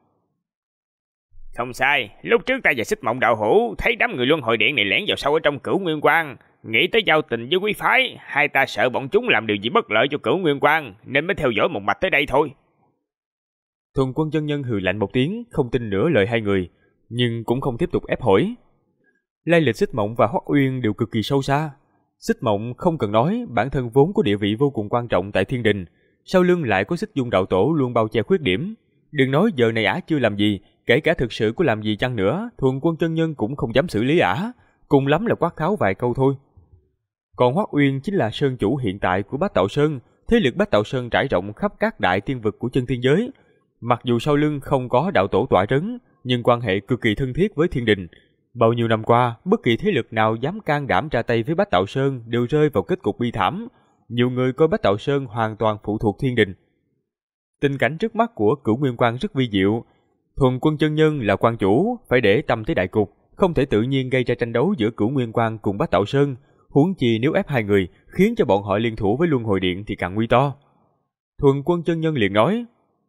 Không sai, lúc trước ta và Xích Mộng đạo hữu thấy đám người Luân Hồi Điện này lẻn vào sâu ở trong Cửu Nguyên Quan, nghĩ tới giao tình với quý phái, hai ta sợ bọn chúng làm điều gì bất lợi cho Cửu Nguyên Quan, nên mới theo dõi một mạch tới đây thôi. Thuần Quân chân nhân hừ lạnh một tiếng, không tin nửa lời hai người, nhưng cũng không tiếp tục ép hỏi. Lai lịch Xích Mộng và Hoắc Uyên đều cực kỳ sâu xa. Xích Mộng không cần nói, bản thân vốn có địa vị vô cùng quan trọng tại Thiên Đình, sau lưng lại có Xích Dung đạo tổ luôn bao che khuyết điểm. Đừng nói giờ này ả chưa làm gì, kể cả thực sự có làm gì chăng nữa, Thuần Quân chân nhân cũng không dám xử lý ả, cùng lắm là quát tháo vài câu thôi. Còn Hoắc Uyên chính là sơn chủ hiện tại của Bách Tạo Sơn, thế lực Bách Tạo Sơn trải rộng khắp các đại tiên vực của chân thiên giới. Mặc dù sau lưng không có đạo tổ tọa trấn, nhưng quan hệ cực kỳ thân thiết với Thiên Đình. Bao nhiêu năm qua, bất kỳ thế lực nào dám can đảm ra tay với Bách Tạo Sơn đều rơi vào kết cục bi thảm. Nhiều người coi Bách Tạo Sơn hoàn toàn phụ thuộc Thiên Đình. Tình cảnh trước mắt của Cửu Nguyên Quan rất vi diệu. Thuần Quân chân nhân là quan chủ, phải để tâm tới đại cục, không thể tự nhiên gây ra tranh đấu giữa Cửu Nguyên Quan cùng Bách Tạo Sơn. Huống chi nếu ép hai người, khiến cho bọn họ liên thủ với Luân Hồi Điện thì càng nguy to. Thuần Quân chân nhân liền nói.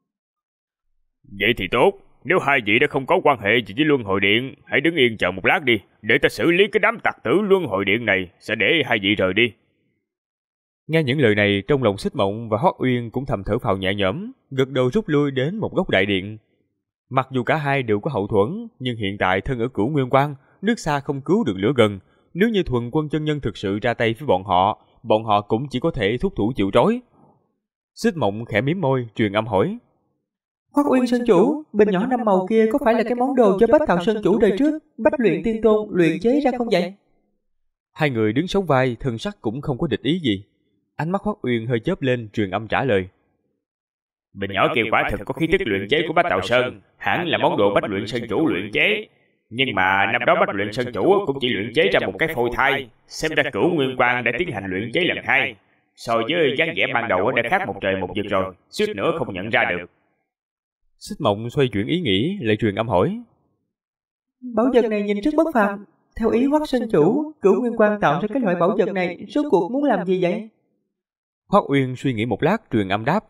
Vậy thì tốt, nếu hai vị đã không có quan hệ gì với Luân Hồi Điện, hãy đứng yên chờ một lát đi, để ta xử lý cái đám tặc tử Luân Hồi Điện này, sẽ để hai vị rời đi. Nghe những lời này, trong lòng Xích Mộng và Hoắc Uyên cũng thầm thở phào nhẹ nhõm, gật đầu rút lui đến một góc đại điện. Mặc dù cả hai đều có hậu thuẫn, nhưng hiện tại thân ở Cửu Nguyên Quan, nước xa không cứu được lửa gần. Nếu như Thuần Quân chân nhân thực sự ra tay với bọn họ cũng chỉ có thể thúc thủ chịu trói. Xích Mộng khẽ mím môi, truyền âm hỏi. Hoắc Uyên Sơn chủ, bình nhỏ năm màu kia có phải là cái món đồ cho Bách Tạo Sơn chủ đời trước, Bách Luyện Tiên Tôn luyện chế ra không vậy? Hai người đứng sóng vai, thân sắc cũng không có địch ý gì. Ánh mắt Hoắc Uyên hơi chớp lên, truyền âm trả lời. Bình nhỏ kia quả thực có khí tức luyện chế của Bách Tạo Sơn, hẳn là món đồ Bách Luyện Sơn chủ luyện chế. Nhưng mà năm đó Bách Luyện Sơn chủ cũng chỉ luyện chế ra một cái phôi thai, xem ra Cửu Nguyên Quan đã tiến hành luyện chế lần hai. So với dáng vẻ ban đầu đã khác một trời một vực rồi, suýt nữa không nhận ra được. Xích Mộng xoay chuyển ý nghĩ, lại truyền âm hỏi. Bảo vật này nhìn rất bất phàm, theo ý Hoắc Sơn chủ, Cửu Nguyên Quan tạo ra cái loại bảo vật này rốt cuộc muốn làm gì vậy? Hoắc Uyên suy nghĩ một lát, truyền âm đáp.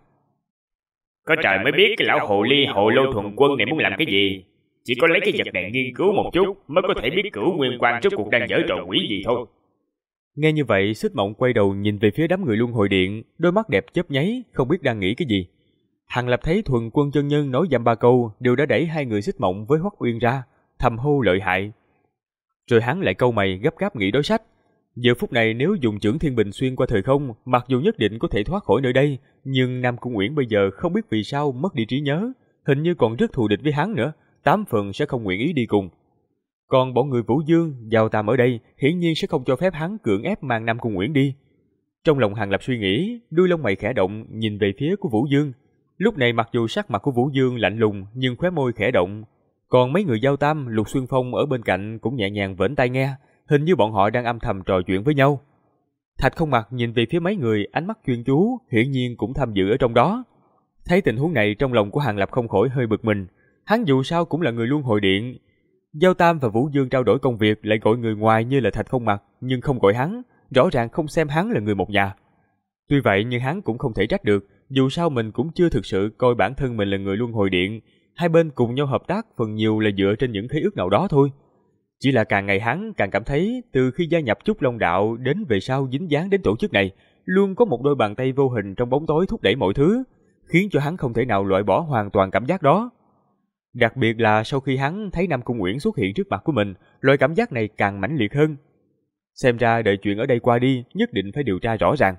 Có trời mới biết cái lão hồ ly Hồ Lô Thuần Quân này muốn làm cái gì. Chỉ có lấy cái vật này nghiên cứu một chút mới có thể biết Cửu Nguyên Quan rốt cuộc đang giở trò quỷ gì thôi. Nghe như vậy, Xích Mộng quay đầu nhìn về phía đám người Luân Hồi Điện, đôi mắt đẹp chớp nháy, không biết đang nghĩ cái gì. Hàng Lập thấy Thuần Quân chân nhân nói dăm ba câu, đều đã đẩy hai người Xích Mộng với Hoắc Uyên ra, thầm hô lợi hại. Rồi hắn lại cau mày gấp gáp nghĩ đối sách. Giờ phút này nếu dùng chưởng Thiên Bình xuyên qua thời không, mặc dù nhất định có thể thoát khỏi nơi đây, nhưng Nam Cung Uyển bây giờ không biết vì sao mất đi trí nhớ, hình như còn rất thù địch với hắn nữa, 8 phần sẽ không nguyện ý đi cùng. Còn bọn người Vũ Dương, Giao Tam ở đây, hiển nhiên sẽ không cho phép hắn cưỡng ép mang Nam Cung Uyển đi. Trong lòng Hàng Lập suy nghĩ, đuôi lông mày khẽ động, nhìn về phía của Vũ Dương. Lúc này mặc dù sắc mặt của Vũ Dương lạnh lùng, nhưng khóe môi khẽ động. Còn mấy người Giao Tam, Lục Xuyên Phong ở bên cạnh cũng nhẹ nhàng vểnh tai nghe, hình như bọn họ đang âm thầm trò chuyện với nhau. Thạch Không Mặc nhìn về phía mấy người, ánh mắt chuyên chú, hiển nhiên cũng tham dự ở trong đó. Thấy tình huống này, trong lòng của Hàng Lập không khỏi hơi bực mình. Hắn dù sao cũng là người Luân Hồi Điện. Giao Tam và Vũ Dương trao đổi công việc, lại gọi người ngoài như là Thạch Không Mặc, nhưng không gọi hắn, rõ ràng không xem hắn là người một nhà. Tuy vậy nhưng hắn cũng không thể trách được, dù sao mình cũng chưa thực sự coi bản thân mình là người Luân Hồi Điện, hai bên cùng nhau hợp tác phần nhiều là dựa trên những khế ước nào đó thôi. Chỉ là càng ngày hắn càng cảm thấy từ khi gia nhập Trúc Long Đạo đến về sau dính dáng đến tổ chức này, luôn có một đôi bàn tay vô hình trong bóng tối thúc đẩy mọi thứ, khiến cho hắn không thể nào loại bỏ hoàn toàn cảm giác đó. Đặc biệt là sau khi hắn thấy Nam Cung Uyển xuất hiện trước mặt của mình, loại cảm giác này càng mãnh liệt hơn. Xem ra đợi chuyện ở đây qua đi, nhất định phải điều tra rõ ràng.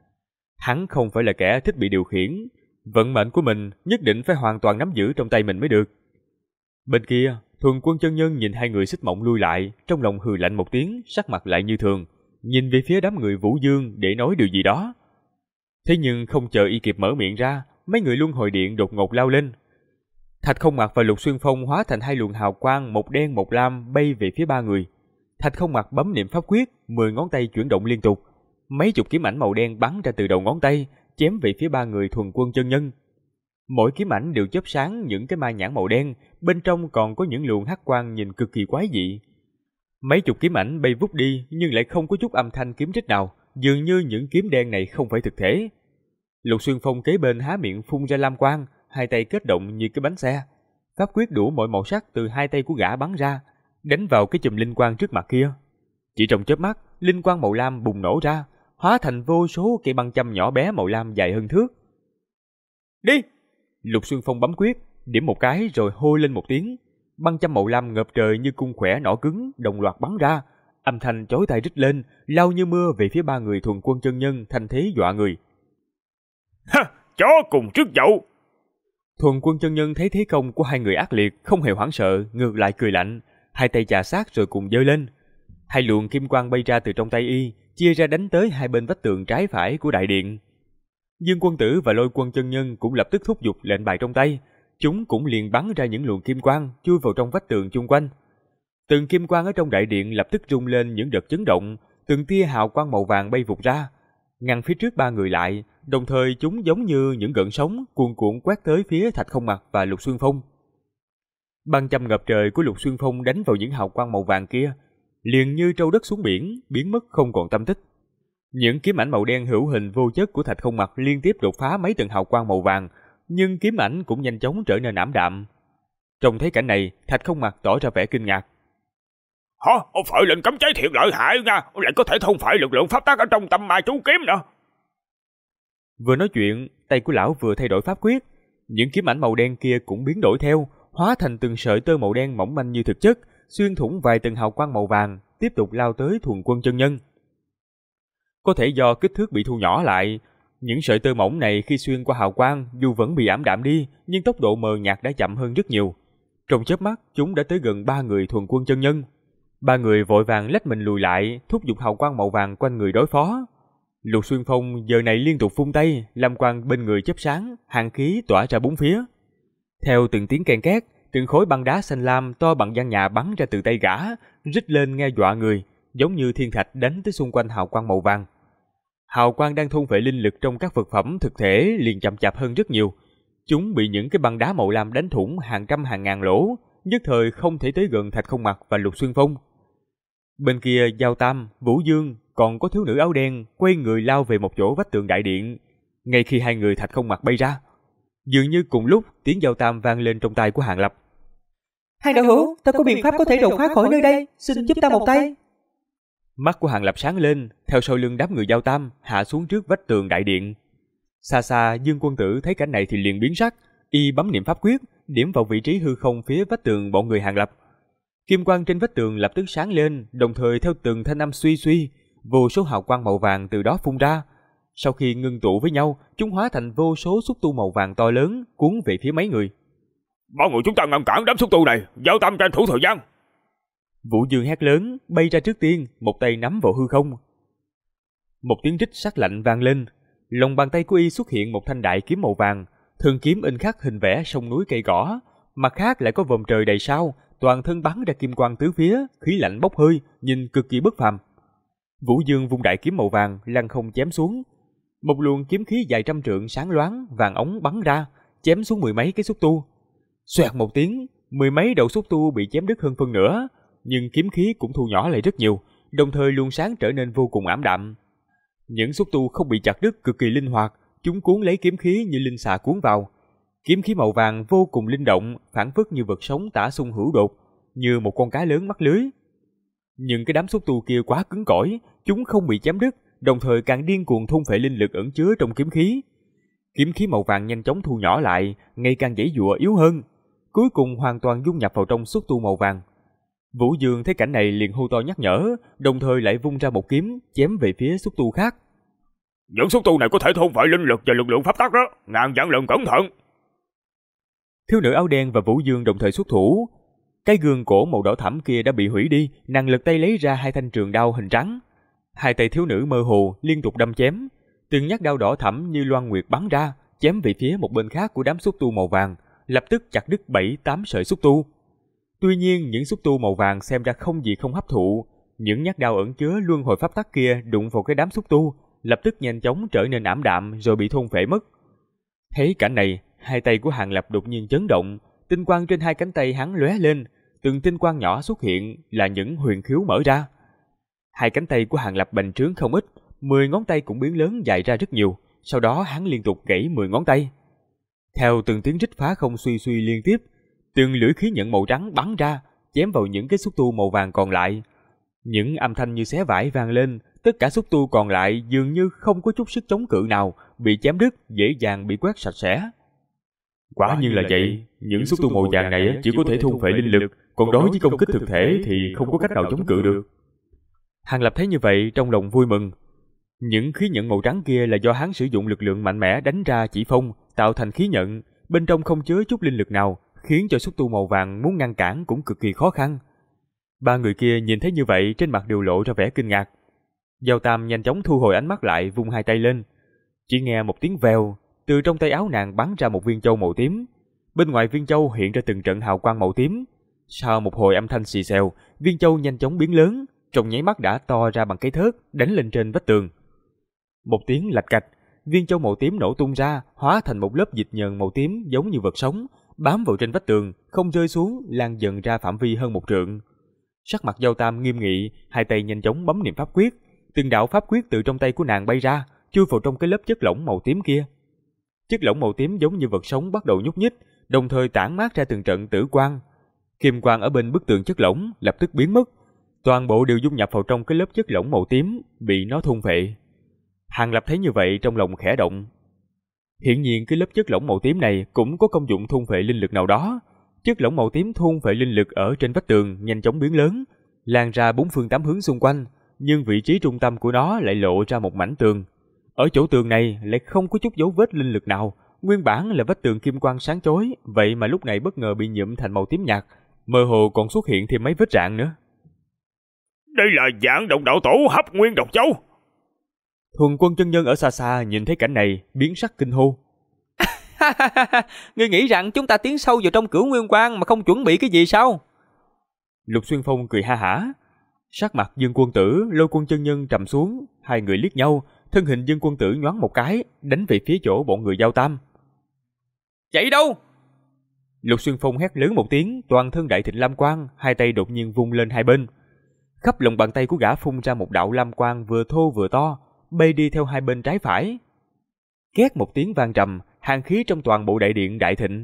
Hắn không phải là kẻ thích bị điều khiển, vận mệnh của mình nhất định phải hoàn toàn nắm giữ trong tay mình mới được. Bên kia, Thuần Quân chân nhân nhìn hai người Xích Mộng lui lại, trong lòng hừ lạnh một tiếng, sắc mặt lại như thường, nhìn về phía đám người Vũ Dương để nói điều gì đó. Thế nhưng không chờ y kịp mở miệng ra, mấy người luân hồi điện đột ngột lao lên. Thạch Không Mặc và Lục Xuyên Phong hóa thành hai luồng hào quang, một đen một lam bay về phía ba người. Thạch Không Mặc bấm niệm pháp quyết, 10 ngón tay chuyển động liên tục. Mấy chục kiếm ảnh màu đen bắn ra từ đầu ngón tay, chém về phía ba người thuần quân chân nhân. Mỗi kiếm ảnh đều chớp sáng những cái ma nhãn màu đen, bên trong còn có những luồng hắc quang nhìn cực kỳ quái dị. Mấy chục kiếm ảnh bay vút đi nhưng lại không có chút âm thanh kiếm rít nào, dường như những kiếm đen này không phải thực thể. Lục Xuyên Phong kế bên há miệng phun ra lam quang, hai tay kết động như cái bánh xe. Pháp quyết đủ mọi màu sắc từ hai tay của gã bắn ra, đánh vào cái chùm linh quang trước mặt kia. Chỉ trong chớp mắt, linh quang màu lam bùng nổ ra, hóa thành vô số cây băng châm nhỏ bé màu lam dài hơn thước. Đi! Lục Xuyên Phong bấm quyết, điểm một cái rồi hô lên một tiếng. Băng châm màu lam ngập trời như cung khỏe nỏ cứng, đồng loạt bắn ra. Âm thanh chói tai rít lên, lao như mưa về phía ba người thuần quân chân nhân, thanh thế dọa người. Ha! Chó cùng trước dậu! Thuần quân chân nhân thấy thế công của hai người ác liệt, không hề hoảng sợ, ngược lại cười lạnh, hai tay chà sát rồi cùng giơ lên. Hai luồng kim quang bay ra từ trong tay y, chia ra đánh tới hai bên vách tường trái phải của đại điện. Dương Quân Tử và Lôi Quân chân nhân cũng lập tức thúc giục lệnh bài trong tay, chúng cũng liền bắn ra những luồng kim quang chui vào trong vách tường chung quanh. Từng kim quang ở trong đại điện lập tức rung lên những đợt chấn động, từng tia hào quang màu vàng bay vụt ra, ngăn phía trước ba người lại, đồng thời chúng giống như những gợn sóng cuồn cuộn quét tới phía Thạch Không Mặc và Lục Xuyên Phong. Băng châm ngập trời của Lục Xuyên Phong đánh vào những hào quang màu vàng kia, liền như trâu đất xuống biển, biến mất không còn tâm tích. Những kiếm ảnh màu đen hữu hình vô chất của Thạch Không Mặc liên tiếp đột phá mấy tầng hào quang màu vàng, nhưng kiếm ảnh cũng nhanh chóng trở nên ảm đạm. Trong thấy cảnh này, Thạch Không Mặc tỏ ra vẻ kinh ngạc. Hả? Ông phải lệnh cấm cháy thiệt lợi hại nha, ông lại có thể thông phải lực lượng pháp tắc ở trong tâm ma chú kiếm nữa. Vừa nói chuyện, tay của lão vừa thay đổi pháp quyết, những kiếm ảnh màu đen kia cũng biến đổi theo, hóa thành từng sợi tơ màu đen mỏng manh như thực chất, xuyên thủng vài tầng hào quang màu vàng, tiếp tục lao tới thuần quân chân nhân. Có thể do kích thước bị thu nhỏ lại, những sợi tơ mỏng này khi xuyên qua hào quang dù vẫn bị ảm đạm đi, nhưng tốc độ mờ nhạt đã chậm hơn rất nhiều. Trong chớp mắt, chúng đã tới gần ba người thuần quân chân nhân. Ba người vội vàng lách mình lùi lại, thúc giục hào quang màu vàng quanh người đối phó. Lục Xuyên Phong giờ này liên tục phun tay, lam quang bên người chớp sáng, hàn khí tỏa ra bốn phía. Theo từng tiếng ken két, từng khối băng đá xanh lam to bằng gian nhà bắn ra từ tay gã, rít lên nghe dọa người, giống như thiên thạch đánh tới xung quanh hào quang màu vàng. Hào quang đang thôn phệ linh lực trong các vật phẩm thực thể liền chậm chạp hơn rất nhiều. Chúng bị những cái băng đá màu lam đánh thủng hàng trăm hàng ngàn lỗ, nhất thời không thể tới gần Thạch Không Mặc và Lục Xuyên Phong. Bên kia Giao Tam, Vũ Dương còn có thiếu nữ áo đen quay người lao về một chỗ vách tường đại điện. Ngay khi hai người Thạch Không Mặc bay ra, dường như cùng lúc tiếng Giao Tam vang lên trong tai của Hàng Lập. Hàng đạo hữu, ta có biện pháp có thể đột phá khỏi nơi đây, xin giúp ta một tay. Mắt của Hàng Lập sáng lên, theo sau lưng đám người Giao Tam hạ xuống trước vách tường đại điện. Xa xa Dương Quân Tử thấy cảnh này thì liền biến sắc, y bấm niệm pháp quyết, điểm vào vị trí hư không phía vách tường bọn người Hàng Lập. Kim quang trên vách tường lập tức sáng lên, đồng thời theo từng thanh âm suy suy, vô số hào quang màu vàng từ đó phun ra. Sau khi ngưng tụ với nhau, chúng hóa thành vô số xúc tu màu vàng to lớn, cuốn về phía mấy người. Bao người chúng ta ngăn cản đám xúc tu này, Giao Tam tranh thủ thời gian. Vũ Dương hét lớn, bay ra trước tiên, một tay nắm vào hư không. Một tiếng rít sắc lạnh vang lên, lòng bàn tay của y xuất hiện một thanh đại kiếm màu vàng, thân kiếm in khắc hình vẽ sông núi cây cỏ, mặt khác lại có vòm trời đầy sao, toàn thân bắn ra kim quang tứ phía, khí lạnh bốc hơi, nhìn cực kỳ bất phàm. Vũ Dương vung đại kiếm màu vàng lăng không chém xuống, một luồng kiếm khí dài trăm trượng sáng loáng vàng ống bắn ra, chém xuống mười mấy cái xúc tu. Xoẹt một tiếng, mười mấy đầu xúc tu bị chém đứt hơn phân nửa, nhưng kiếm khí cũng thu nhỏ lại rất nhiều, đồng thời luồng sáng trở nên vô cùng ảm đạm. Những xúc tu không bị chặt đứt cực kỳ linh hoạt, chúng cuốn lấy kiếm khí như linh xà cuốn vào. Kiếm khí màu vàng vô cùng linh động, phảng phất như vật sống tả xung hữu đột, như một con cá lớn mắc lưới. Nhưng cái đám xúc tu kia quá cứng cỏi, chúng không bị chém đứt, đồng thời càng điên cuồng thôn phệ linh lực ẩn chứa trong kiếm khí. Kiếm khí màu vàng nhanh chóng thu nhỏ lại, ngày càng giãy giụa yếu hơn, cuối cùng hoàn toàn dung nhập vào trong xúc tu màu vàng. Vũ Dương thấy cảnh này liền hô to nhắc nhở, đồng thời lại vung ra một kiếm chém về phía xúc tu khác. Những xúc tu này có thể thôn phệ linh lực và lực lượng pháp tắc đó, ngàn vạn lần cẩn thận. Thiếu nữ áo đen và Vũ Dương đồng thời xuất thủ. Cái gương cổ màu đỏ thẫm kia đã bị hủy đi, nàng lật tay lấy ra hai thanh trường đao hình trắng. Hai tay thiếu nữ mơ hồ liên tục đâm chém, từng nhát đao đỏ thẫm như loan nguyệt bắn ra, chém về phía một bên khác của đám xúc tu màu vàng, lập tức chặt đứt 7-8 sợi xúc tu. Tuy nhiên, những xúc tu màu vàng xem ra không gì không hấp thụ, những nhát đao ẩn chứa luân hồi pháp tắc kia đụng vào cái đám xúc tu, lập tức nhanh chóng trở nên ảm đạm rồi bị thôn phệ mất. Thấy cảnh này, hai tay của Hàng Lập đột nhiên chấn động, tinh quang trên hai cánh tay hắn lóe lên, từng tinh quang nhỏ xuất hiện là những huyền khiếu mở ra. Hai cánh tay của Hàng Lập bành trướng không ít, 10 ngón tay cũng biến lớn dài ra rất nhiều, sau đó hắn liên tục gãy 10 ngón tay. Theo từng tiếng rít phá không suy suy liên tiếp, từng lưỡi khí nhận màu trắng bắn ra, chém vào những cái xúc tu màu vàng còn lại. Những âm thanh như xé vải vang lên, tất cả xúc tu còn lại dường như không có chút sức chống cự nào, bị chém đứt, dễ dàng bị quét sạch sẽ. Quả nhiên là vậy, những xúc tu màu vàng này chỉ có thể thôn phệ linh lực, còn đối với công kích thực thể thì không có cách nào chống cự được. Hàng Lập thấy như vậy trong lòng vui mừng. Những khí nhận màu trắng kia là do hắn sử dụng lực lượng mạnh mẽ đánh ra chỉ phong, tạo thành khí nhận, bên trong không chứa chút linh lực nào, khiến cho xúc tu màu vàng muốn ngăn cản cũng cực kỳ khó khăn. Ba người kia nhìn thấy như vậy trên mặt đều lộ ra vẻ kinh ngạc. Giao Tam nhanh chóng thu hồi ánh mắt lại, vung hai tay lên. Chỉ nghe một tiếng vèo, từ trong tay áo nàng bắn ra một viên châu màu tím. Bên ngoài viên châu hiện ra từng trận hào quang màu tím. Sau một hồi âm thanh xì xèo, viên châu nhanh chóng biến lớn, trong nháy mắt đã to ra bằng cái thớt, đánh lên trên vách tường. Một tiếng lạch cạch, viên châu màu tím nổ tung ra, hóa thành một lớp dịch nhờn màu tím giống như vật sống, bám vào trên vách tường, không rơi xuống, lan dần ra phạm vi hơn 1 trượng. Sắc mặt Giao Tam nghiêm nghị, hai tay nhanh chóng bấm niệm pháp quyết, từng đạo pháp quyết từ trong tay của nàng bay ra, chui vào trong cái lớp chất lỏng màu tím kia. Chất lỏng màu tím giống như vật sống bắt đầu nhúc nhích, đồng thời tản mát ra từng trận tử quang. Kim quang ở bên bức tường chất lỏng lập tức biến mất, toàn bộ đều dung nhập vào trong cái lớp chất lỏng màu tím, bị nó thôn phệ. Hàng Lập thấy như vậy trong lòng khẽ động. Hiển nhiên cái lớp chất lỏng màu tím này cũng có công dụng thôn phệ linh lực nào đó. Chất lỏng màu tím thôn phệ linh lực ở trên vách tường nhanh chóng biến lớn, lan ra 4 phương 8 hướng xung quanh, nhưng vị trí trung tâm của nó lại lộ ra một mảnh tường. Ở chỗ tường này lại không có chút dấu vết linh lực nào, nguyên bản là vách tường kim quang sáng chói, vậy mà lúc này bất ngờ bị nhuộm thành màu tím nhạt, mơ hồ còn xuất hiện thêm mấy vết rạn nữa. Đây là Vạn Động Đạo Tổ hấp nguyên độc châu. Thuần Quân chân nhân ở xa xa nhìn thấy cảnh này, biến sắc kinh hô. Ngươi nghĩ rằng chúng ta tiến sâu vào trong Cửu Nguyên Quang mà không chuẩn bị cái gì sao? Lục Xuyên Phong cười ha hả. Sắc mặt Dương Quân Tử, Lôi Quân chân nhân trầm xuống, hai người liếc nhau, thân hình Dương Quân Tử nhoáng một cái, đánh về phía chỗ bọn người Giao Tam. Chạy đâu? Lục Xuyên Phong hét lớn một tiếng, toàn thân đại thịnh lam quang, hai tay đột nhiên vung lên hai bên. Khắp lòng bàn tay của gã phun ra một đạo lam quang vừa thô vừa to, bay đi theo hai bên trái phải. Két một tiếng vang trầm, hàn khí trong toàn bộ đại điện đại thịnh.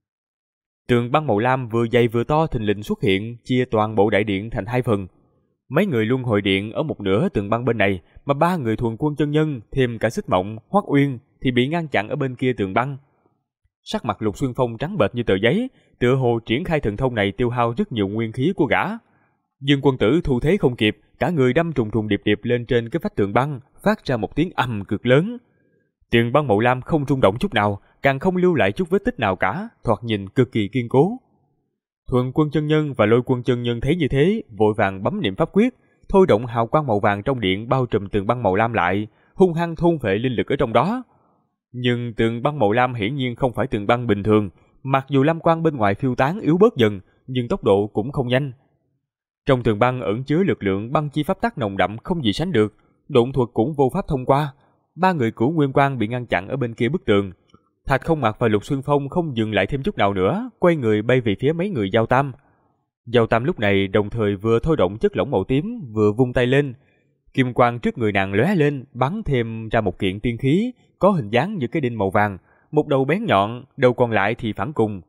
Tường băng màu lam vừa dày vừa to thình lình xuất hiện, chia toàn bộ đại điện thành hai phần. Mấy người luân hồi điện ở một nửa tường băng bên này, mà ba người Thuần Quân chân nhân thêm cả Xích Mộng, Hoắc Uyên thì bị ngăn chặn ở bên kia tường băng. Sắc mặt Lục Xuyên Phong trắng bệch như tờ giấy, tựa hồ triển khai thần thông này tiêu hao rất nhiều nguyên khí của gã. Dương Quân Tử thu thế không kịp, cả người đâm trùng trùng điệp điệp lên trên cái vách tường băng, phát ra một tiếng ầm cực lớn. Tường băng màu lam không rung động chút nào, càng không lưu lại chút vết tích nào cả, thoạt nhìn cực kỳ kiên cố. Thuần Quân chân nhân và Lôi Quân chân nhân thấy như thế, vội vàng bấm niệm pháp quyết, thôi động hào quang màu vàng trong điện bao trùm tường băng màu lam lại, hung hăng thôn phệ linh lực ở trong đó. Nhưng tường băng màu lam hiển nhiên không phải tường băng bình thường, mặc dù lam quang bên ngoài phiêu tán yếu bớt dần, nhưng tốc độ cũng không nhanh. Trong tường băng ẩn chứa lực lượng băng chi pháp tắc nồng đậm không gì sánh được, độn thuật cũng vô pháp thông qua. Ba người Cửu Nguyên Quang bị ngăn chặn ở bên kia bức tường. Thạch Không Mặc và Lục Xuyên Phong không dừng lại thêm chút nào nữa, quay người bay về phía mấy người Giao Tam. Giao Tam lúc này đồng thời vừa thôi động chất lỏng màu tím, vừa vung tay lên. Kim quang trước người nàng lóe lên, bắn thêm ra một kiện tiên khí, có hình dáng như cái đinh màu vàng, một đầu bén nhọn, đầu còn lại thì phản cùng.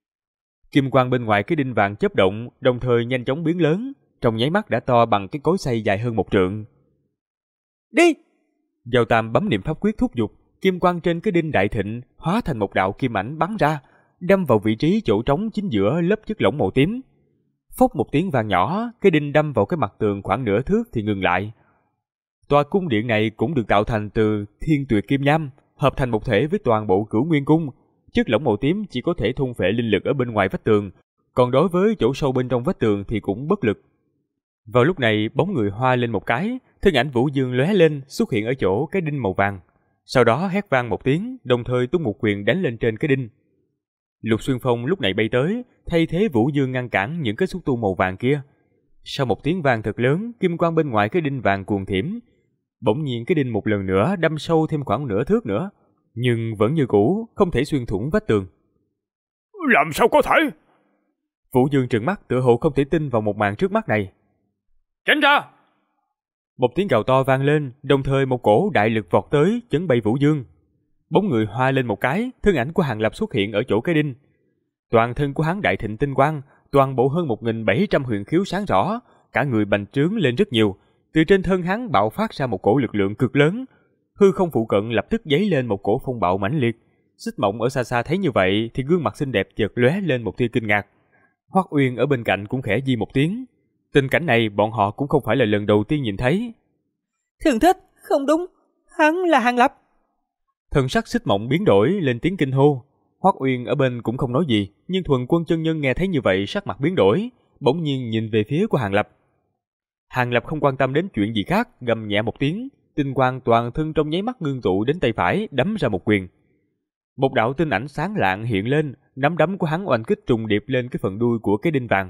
Kim quang bên ngoài cái đinh vàng chớp động, đồng thời nhanh chóng biến lớn, trong nháy mắt đã to bằng cái cối xay dài hơn 1 trượng. Đi! Giao Tam bấm niệm pháp quyết thúc giục, kim quang trên cái đinh đại thịnh hóa thành một đạo kim ảnh bắn ra, đâm vào vị trí chỗ trống chính giữa lớp chất lỏng màu tím. Phốc một tiếng vang nhỏ, cái đinh đâm vào cái mặt tường khoảng nửa thước thì ngừng lại. Tòa cung điện này cũng được tạo thành từ thiên tuyệt kim nham, hợp thành một thể với toàn bộ Cửu Nguyên cung. Chất lỏng màu tím chỉ có thể thôn phệ linh lực ở bên ngoài vách tường, còn đối với chỗ sâu bên trong vách tường thì cũng bất lực. Vào lúc này bóng người hoa lên một cái, thân ảnh Vũ Dương lóe lên xuất hiện ở chỗ cái đinh màu vàng. sau đó hét vang một tiếng, đồng thời tung một quyền đánh lên trên cái đinh. Lục Xuyên Phong lúc này bay tới, thay thế Vũ Dương ngăn cản những cái xúc tu màu vàng kia. Sau một tiếng vang thật lớn, kim quang bên ngoài cái đinh vàng cuồn thiểm. Bỗng nhiên cái đinh một lần nữa đâm sâu thêm khoảng nửa thước nữa, nhưng vẫn như cũ, không thể xuyên thủng vách tường. Làm sao có thể? Vũ Dương trừng mắt tựa hồ không thể tin vào một màn trước mắt này. Tránh ra! Một tiếng gào to vang lên, đồng thời một cổ đại lực vọt tới, chấn bay Vũ Dương. Bóng người hoa lên một cái, thân ảnh của Hàng Lập xuất hiện ở chỗ cái đinh. Toàn thân của hắn đại thịnh tinh quang, toàn bộ hơn 1.700 huyền khiếu sáng rõ, cả người bành trướng lên rất nhiều. Từ trên thân hắn bạo phát ra một cổ lực lượng cực lớn, hư không phụ cận lập tức dấy lên một cổ phong bạo mãnh liệt. Xích Mộng ở xa xa thấy như vậy thì gương mặt xinh đẹp chợt lóe lên một tia kinh ngạc. Hoắc Uyên ở bên cạnh cũng khẽ di một tiếng. Tình cảnh này bọn họ cũng không phải là lần đầu tiên nhìn thấy. Thường thích, không đúng, hắn là Hàng Lập. Thần sắc Xích Mộng biến đổi, lên tiếng kinh hô. Hoắc Uyên ở bên cũng không nói gì, nhưng Thuần Quân chân nhân nghe thấy như vậy sắc mặt biến đổi, bỗng nhiên nhìn về phía của Hàng Lập. Hàng Lập không quan tâm đến chuyện gì khác, gầm nhẹ một tiếng, tinh quang toàn thân trong nháy mắt ngưng tụ đến tay phải, đấm ra một quyền. Một đạo tinh ảnh sáng lạng hiện lên, nắm đấm của hắn oanh kích trùng điệp lên cái phần đuôi của cái đinh vàng.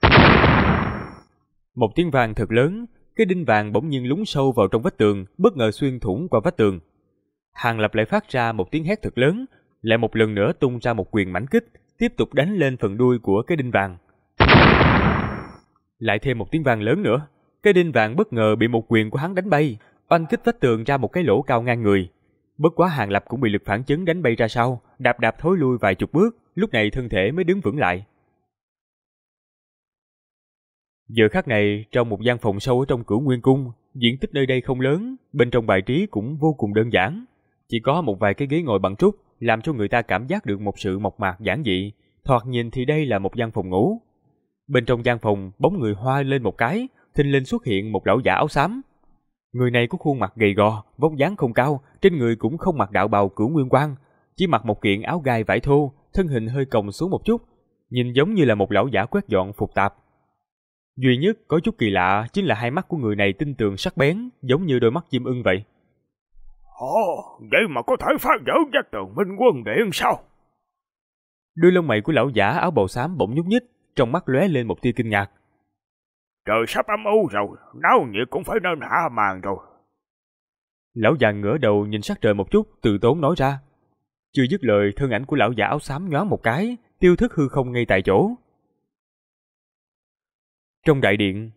Một tiếng vang thật lớn, cái đinh vàng bỗng nhiên lún sâu vào trong vách tường, bất ngờ xuyên thủng qua vách tường. Hàng Lập lại phát ra một tiếng hét thật lớn, lại một lần nữa tung ra một quyền mãnh kích, tiếp tục đánh lên phần đuôi của cái đinh vàng. Lại thêm một tiếng vang lớn nữa, cái đinh vàng bất ngờ bị một quyền của hắn đánh bay, oanh kích vách tường ra một cái lỗ cao ngang người. Bất quá Hàng Lập cũng bị lực phản chấn đánh bay ra sau, đạp đạp thối lui vài chục bước, lúc này thân thể mới đứng vững lại. Giờ khắc này, trong một gian phòng sâu ở trong Cửu Nguyên Cung, diện tích nơi đây không lớn, bên trong bài trí cũng vô cùng đơn giản. Chỉ có một vài cái ghế ngồi bằng trúc, làm cho người ta cảm giác được một sự mộc mạc giản dị, thoạt nhìn thì đây là một gian phòng ngủ. Bên trong gian phòng, bóng người hoa lên một cái, thình lình xuất hiện một lão giả áo xám. Người này có khuôn mặt gầy gò, vóc dáng không cao, trên người cũng không mặc đạo bào Cửu Nguyên Quang, chỉ mặc một kiện áo gai vải thô, thân hình hơi còng xuống một chút, nhìn giống như là một lão giả quét dọn phục tạp. Duy nhất có chút kỳ lạ chính là hai mắt của người này tinh tường sắc bén, giống như đôi mắt chim ưng vậy. Vậy mà có thể phá vỡ vách tường Minh Quân Điện sao? Đôi lông mày của lão giả áo bào xám bỗng nhúc nhích, trong mắt lóe lên một tia kinh ngạc. Trời sắp âm u rồi, náo nhiệt cũng phải nên hạ màn rồi. Lão già ngửa đầu nhìn sắc trời một chút, từ tốn nói ra. Chưa dứt lời, thân ảnh của lão giả áo xám nhoáng một cái, tiêu thất hư không ngay tại chỗ. Trong đại điện,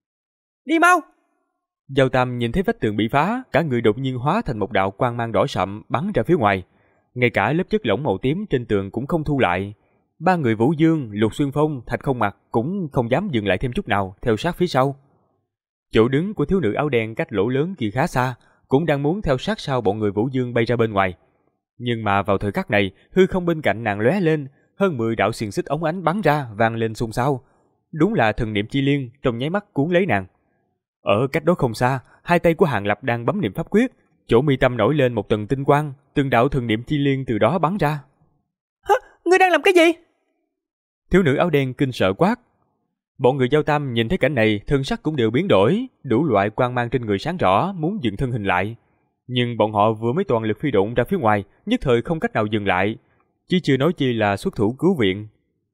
Đi mau! Giao Tam nhìn thấy vách tường bị phá, cả người đột nhiên hóa thành một đạo quang mang đỏ sậm bắn ra phía ngoài. Ngay cả lớp chất lỏng màu tím trên tường cũng không thu lại. Ba người Vũ Dương, Lục Xuyên Phong, Thạch Không Mặc cũng không dám dừng lại thêm chút nào, theo sát phía sau. Chỗ đứng của thiếu nữ áo đen cách lỗ lớn kia khá xa, cũng đang muốn theo sát sau bọn người Vũ Dương bay ra bên ngoài. Nhưng mà vào thời khắc này, hư không bên cạnh nàng lóe lên, hơn 10 đạo xiềng xích ống ánh bắn ra, vang lên xôn xao. Đúng là thần niệm chi liên, trong nháy mắt cuốn lấy nàng. Ở cách đó không xa, hai tay của Hàng Lập đang bấm niệm pháp quyết, chỗ mi tâm nổi lên một tầng tinh quang, từng đạo thần niệm chi liên từ đó bắn ra. Hả? Ngươi đang làm cái gì? Thiếu nữ áo đen kinh sợ quát. Bọn người Giao Tam nhìn thấy cảnh này, thân sắc cũng đều biến đổi, đủ loại quang mang trên người sáng rõ, muốn dừng thân hình lại. Nhưng bọn họ vừa mới toàn lực phi độn ra phía ngoài, nhất thời không cách nào dừng lại, chỉ chưa nói chi là xuất thủ cứu viện.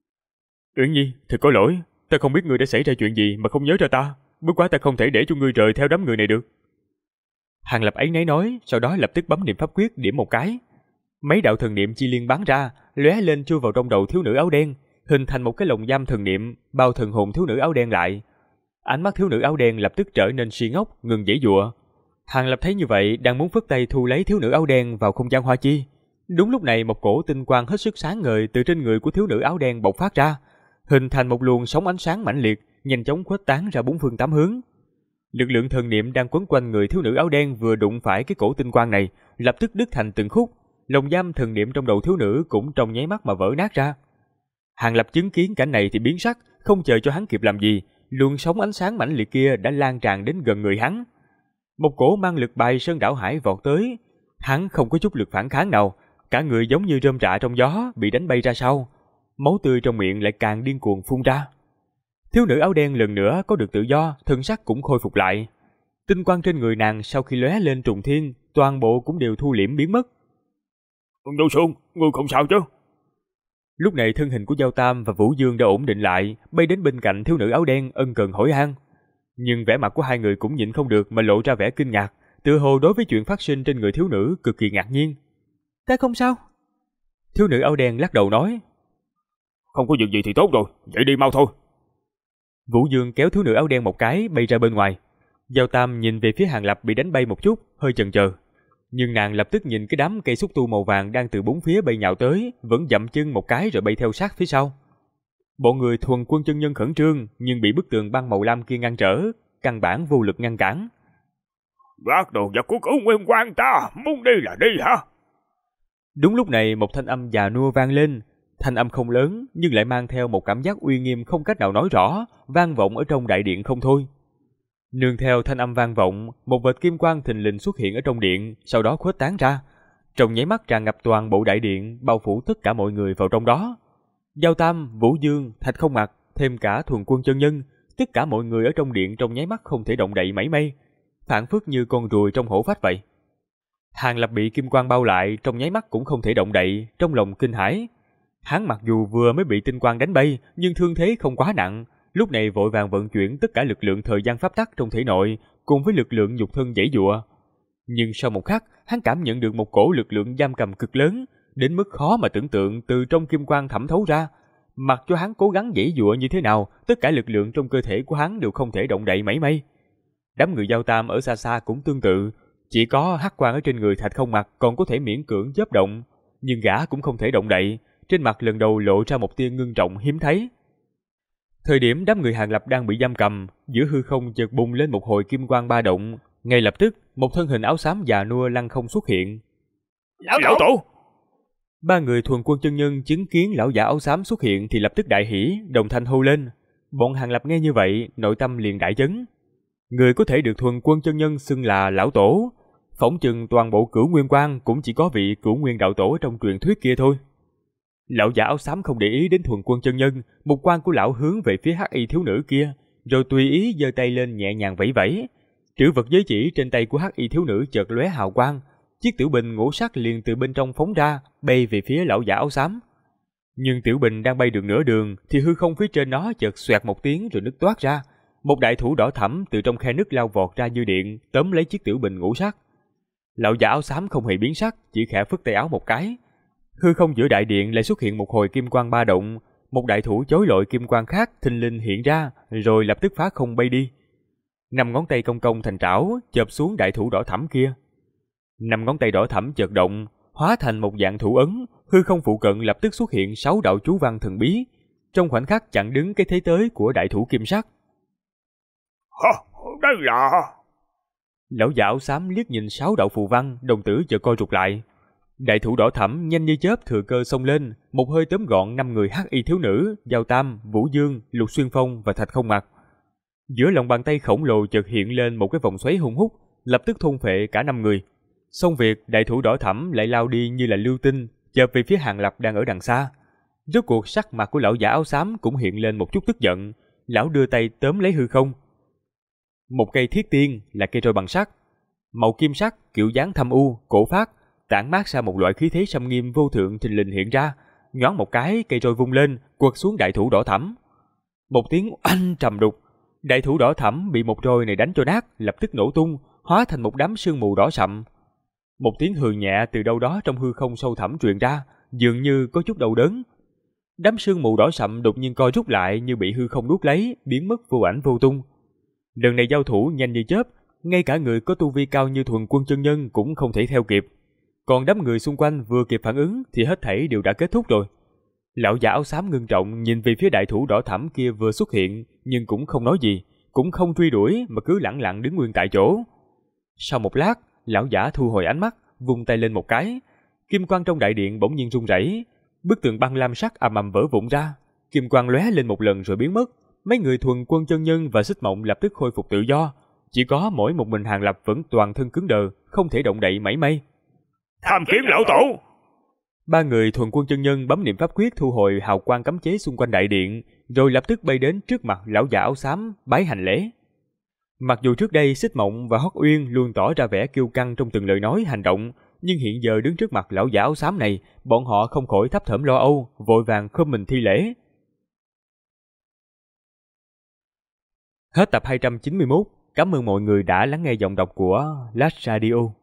Uyển Nhi, thật có lỗi, ta không biết ngươi đã xảy ra chuyện gì mà không nhớ ra ta, bất quá ta không thể để cho ngươi rời theo đám người này được. Hàng Lập ấy nấy nói, sau đó lập tức bấm niệm pháp quyết điểm một cái. Mấy đạo thần niệm chi liên bắn ra, lóe lên chui vào trong đầu thiếu nữ áo đen, hình thành một cái lồng giam thần niệm, bao thần hồn thiếu nữ áo đen lại. Ánh mắt thiếu nữ áo đen lập tức trở nên si ngốc, ngừng giãy giụa. Hàng Lập thấy như vậy, đang muốn phất tay thu lấy thiếu nữ áo đen vào không gian hoa chi. Đúng lúc này một cổ tinh quang hết sức sáng ngời từ trên người của thiếu nữ áo đen bộc phát ra, hình thành một luồng sóng ánh sáng mãnh liệt, nhanh chóng khuếch tán ra bốn phương tám hướng. Lực lượng thần niệm đang quấn quanh người thiếu nữ áo đen vừa đụng phải cái cổ tinh quang này, lập tức đứt thành từng khúc, lồng giam thần niệm trong đầu thiếu nữ cũng trong nháy mắt mà vỡ nát ra. Hàng Lập chứng kiến cảnh này thì biến sắc, không chờ cho hắn kịp làm gì, luồng sóng ánh sáng mãnh liệt kia đã lan tràn đến gần người hắn. Một cổ mang lực bài sơn đảo hải vọt tới, hắn không có chút lực phản kháng nào, cả người giống như rơm rạ trong gió bị đánh bay ra sau, máu tươi trong miệng lại càng điên cuồng phun ra. Thiếu nữ áo đen lần nữa có được tự do, thân sắc cũng khôi phục lại. Tinh quang trên người nàng sau khi lóe lên trùng thiên, toàn bộ cũng đều thu liễm biến mất. Vô Sương, ngươi không sao chứ? Lúc này thân hình của Giao Tam và Vũ Dương đã ổn định lại, bay đến bên cạnh thiếu nữ áo đen ân cần hỏi han. Nhưng vẻ mặt của hai người cũng nhịn không được mà lộ ra vẻ kinh ngạc, tựa hồ đối với chuyện phát sinh trên người thiếu nữ cực kỳ ngạc nhiên. Ta không sao. Thiếu nữ áo đen lắc đầu nói. Không có việc gì thì tốt rồi, vậy đi mau thôi. Vũ Dương kéo thiếu nữ áo đen một cái bay ra bên ngoài. Giao Tam nhìn về phía Hàng Lập bị đánh bay một chút, hơi chần chờ. Nhưng nàng lập tức nhìn cái đám cây xúc tu màu vàng đang từ bốn phía bay nhào tới, vẫn dậm chân một cái rồi bay theo sát phía sau. Bọn người Thuần Quân chân nhân khẩn trương nhưng bị bức tường băng màu lam kia ngăn trở, căn bản vô lực ngăn cản. Gác đồ vật của cửu nguyên quan ta, muốn đi là đi hả? Đúng lúc này một thanh âm già nua vang lên, thanh âm không lớn nhưng lại mang theo một cảm giác uy nghiêm không cách nào nói rõ, vang vọng ở trong đại điện không thôi. Nương theo thanh âm vang vọng, một vệt kim quang thình lình xuất hiện ở trong điện, sau đó khuếch tán ra. Trong nháy mắt tràn ngập toàn bộ đại điện, bao phủ tất cả mọi người vào trong đó. Giao Tam, Vũ Dương, Thạch Không Mặc, thêm cả Thuần Quân chân nhân, tất cả mọi người ở trong điện trong nháy mắt không thể động đậy mảy may, phảng phất như con ruồi trong hổ phách vậy. Hàng Lập bị kim quang bao lại, trong nháy mắt cũng không thể động đậy, trong lòng kinh hãi. Hắn mặc dù vừa mới bị tinh quang đánh bay, nhưng thương thế không quá nặng, lúc này vội vàng vận chuyển tất cả lực lượng thời gian pháp tắc trong thể nội, cùng với lực lượng nhục thân giãy giụa. Nhưng sau một khắc, hắn cảm nhận được một cổ lực lượng giam cầm cực lớn, đến mức khó mà tưởng tượng từ trong kim quang thẩm thấu ra. Mặc cho hắn cố gắng giãy giụa như thế nào, tất cả lực lượng trong cơ thể của hắn đều không thể động đậy mảy may. Đám người Giao Tam ở xa xa cũng tương tự, chỉ có hắc quang ở trên người Thạch Không Mặc còn có thể miễn cưỡng chớp động, nhưng gã cũng không thể động đậy, trên mặt lần đầu lộ ra một tia ngưng trọng hiếm thấy. Thời điểm đám người Hàng Lập đang bị giam cầm, giữa hư không chợt bùng lên một hồi kim quang ba động, ngay lập tức một thân hình áo xám già nua lăng không xuất hiện. Lão tổ! Ba người Thuần Quân chân nhân chứng kiến lão giả áo xám xuất hiện thì lập tức đại hỉ, đồng thanh hô lên. Bọn Hàng Lập nghe như vậy, nội tâm liền đại chấn. Người có thể được Thuần Quân chân nhân xưng là lão tổ, phỏng chừng toàn bộ Cửu Nguyên Quan cũng chỉ có vị Cửu Nguyên đạo tổ trong truyền thuyết kia thôi. Lão giả áo xám không để ý đến Thuần Quân chân nhân, một quan của lão hướng về phía hắc y thiếu nữ kia, rồi tùy ý giơ tay lên nhẹ nhàng vẫy vẫy. Trữ vật giới chỉ trên tay của hắc y thiếu nữ chợt lóe hào quang, chiếc tiểu bình ngũ sắc liền từ bên trong phóng ra, bay về phía lão giả áo xám. Nhưng tiểu bình đang bay được nửa đường thì hư không phía trên nó chợt xoẹt một tiếng rồi nứt toát ra. Một đại thủ đỏ thẫm từ trong khe nứt lao vọt ra như điện, tóm lấy chiếc tiểu bình ngũ sắc. Lão giả áo xám không hề biến sắc, chỉ khẽ phất tay áo một cái. Hư không giữa đại điện lại xuất hiện một hồi kim quang ba động, một đại thủ chói lọi kim quang khác thình lình hiện ra, rồi lập tức phá không bay đi. 5 ngón tay cong cong thành trảo, chộp xuống đại thủ đỏ thẫm kia. 5 ngón tay đỏ thẫm chợt động, hóa thành một dạng thủ ấn, hư không phụ cận lập tức xuất hiện 6 đạo chú văn thần bí, trong khoảnh khắc chặn đứng cái thế tới của đại thủ kim sắc. Đây là... Lão giả áo xám liếc nhìn 6 đạo phù văn, đồng tử chợt co rụt lại. Đại thủ đỏ thẫm nhanh như chớp thừa cơ xông lên, một hơi tóm gọn 5 người hắc y thiếu nữ, Giao Tam, Vũ Dương, Lục Xuyên Phong và Thạch Không Mặc. Giữa lòng bàn tay khổng lồ chợt hiện lên một cái vòng xoáy hung hút, lập tức thôn phệ cả 5 người. Xong việc, đại thủ đỏ thẫm lại lao đi như là lưu tinh, chợp về phía Hàng Lập đang ở đằng xa. Rốt cuộc sắc mặt của lão giả áo xám cũng hiện lên một chút tức giận, lão đưa tay tóm lấy hư không. Một cây thiết tiên là cây roi bằng sắt, màu kim sắc, kiểu dáng thâm u, cổ phát, tản mát ra một loại khí thế sâm nghiêm vô thượng thình lình hiện ra, nhoáng một cái, cây roi vung lên, quật xuống đại thủ đỏ thẫm. Một tiếng oanh trầm đục, đại thủ đỏ thẫm bị một roi này đánh cho nát, lập tức nổ tung, hóa thành một đám sương mù đỏ sậm. Một tiếng hừ nhẹ từ đâu đó trong hư không sâu thẳm truyền ra, dường như có chút đau đớn. Đám sương mù đỏ sậm đột nhiên co rút lại như bị hư không nuốt lấy, biến mất vô ảnh vô tung. Lần này giao thủ nhanh như chớp, ngay cả người có tu vi cao như Thuần Quân chân nhân cũng không thể theo kịp. Còn đám người xung quanh vừa kịp phản ứng thì hết thảy đều đã kết thúc rồi. Lão giả áo xám ngưng trọng nhìn về phía đại thủ đỏ thẫm kia vừa xuất hiện, nhưng cũng không nói gì, cũng không truy đuổi mà cứ lẳng lặng đứng nguyên tại chỗ. Sau một lát, lão giả thu hồi ánh mắt, vung tay lên một cái, kim quang trong đại điện bỗng nhiên rung rẩy, bức tường băng lam sắc ầm ầm vỡ vụn ra, kim quang lóe lên một lần rồi biến mất. Mấy người Thuần Quân chân nhân và Xích Mộng lập tức khôi phục tự do, chỉ có mỗi một mình Hàng Lập vẫn toàn thân cứng đờ, không thể động đậy mảy may. Tham kiến lão tổ! Ba người Thuần Quân chân nhân bấm niệm pháp quyết thu hồi hào quang cấm chế xung quanh đại điện, rồi lập tức bay đến trước mặt lão giả áo xám bái hành lễ. Mặc dù trước đây Xích Mộng và Hoắc Uyên luôn tỏ ra vẻ kiêu căng trong từng lời nói hành động, nhưng hiện giờ đứng trước mặt lão giả áo xám này, bọn họ không khỏi thấp thỏm lo âu, vội vàng khom mình thi lễ. Hết tập 291. Cảm ơn mọi người đã lắng nghe giọng đọc của Last Radio.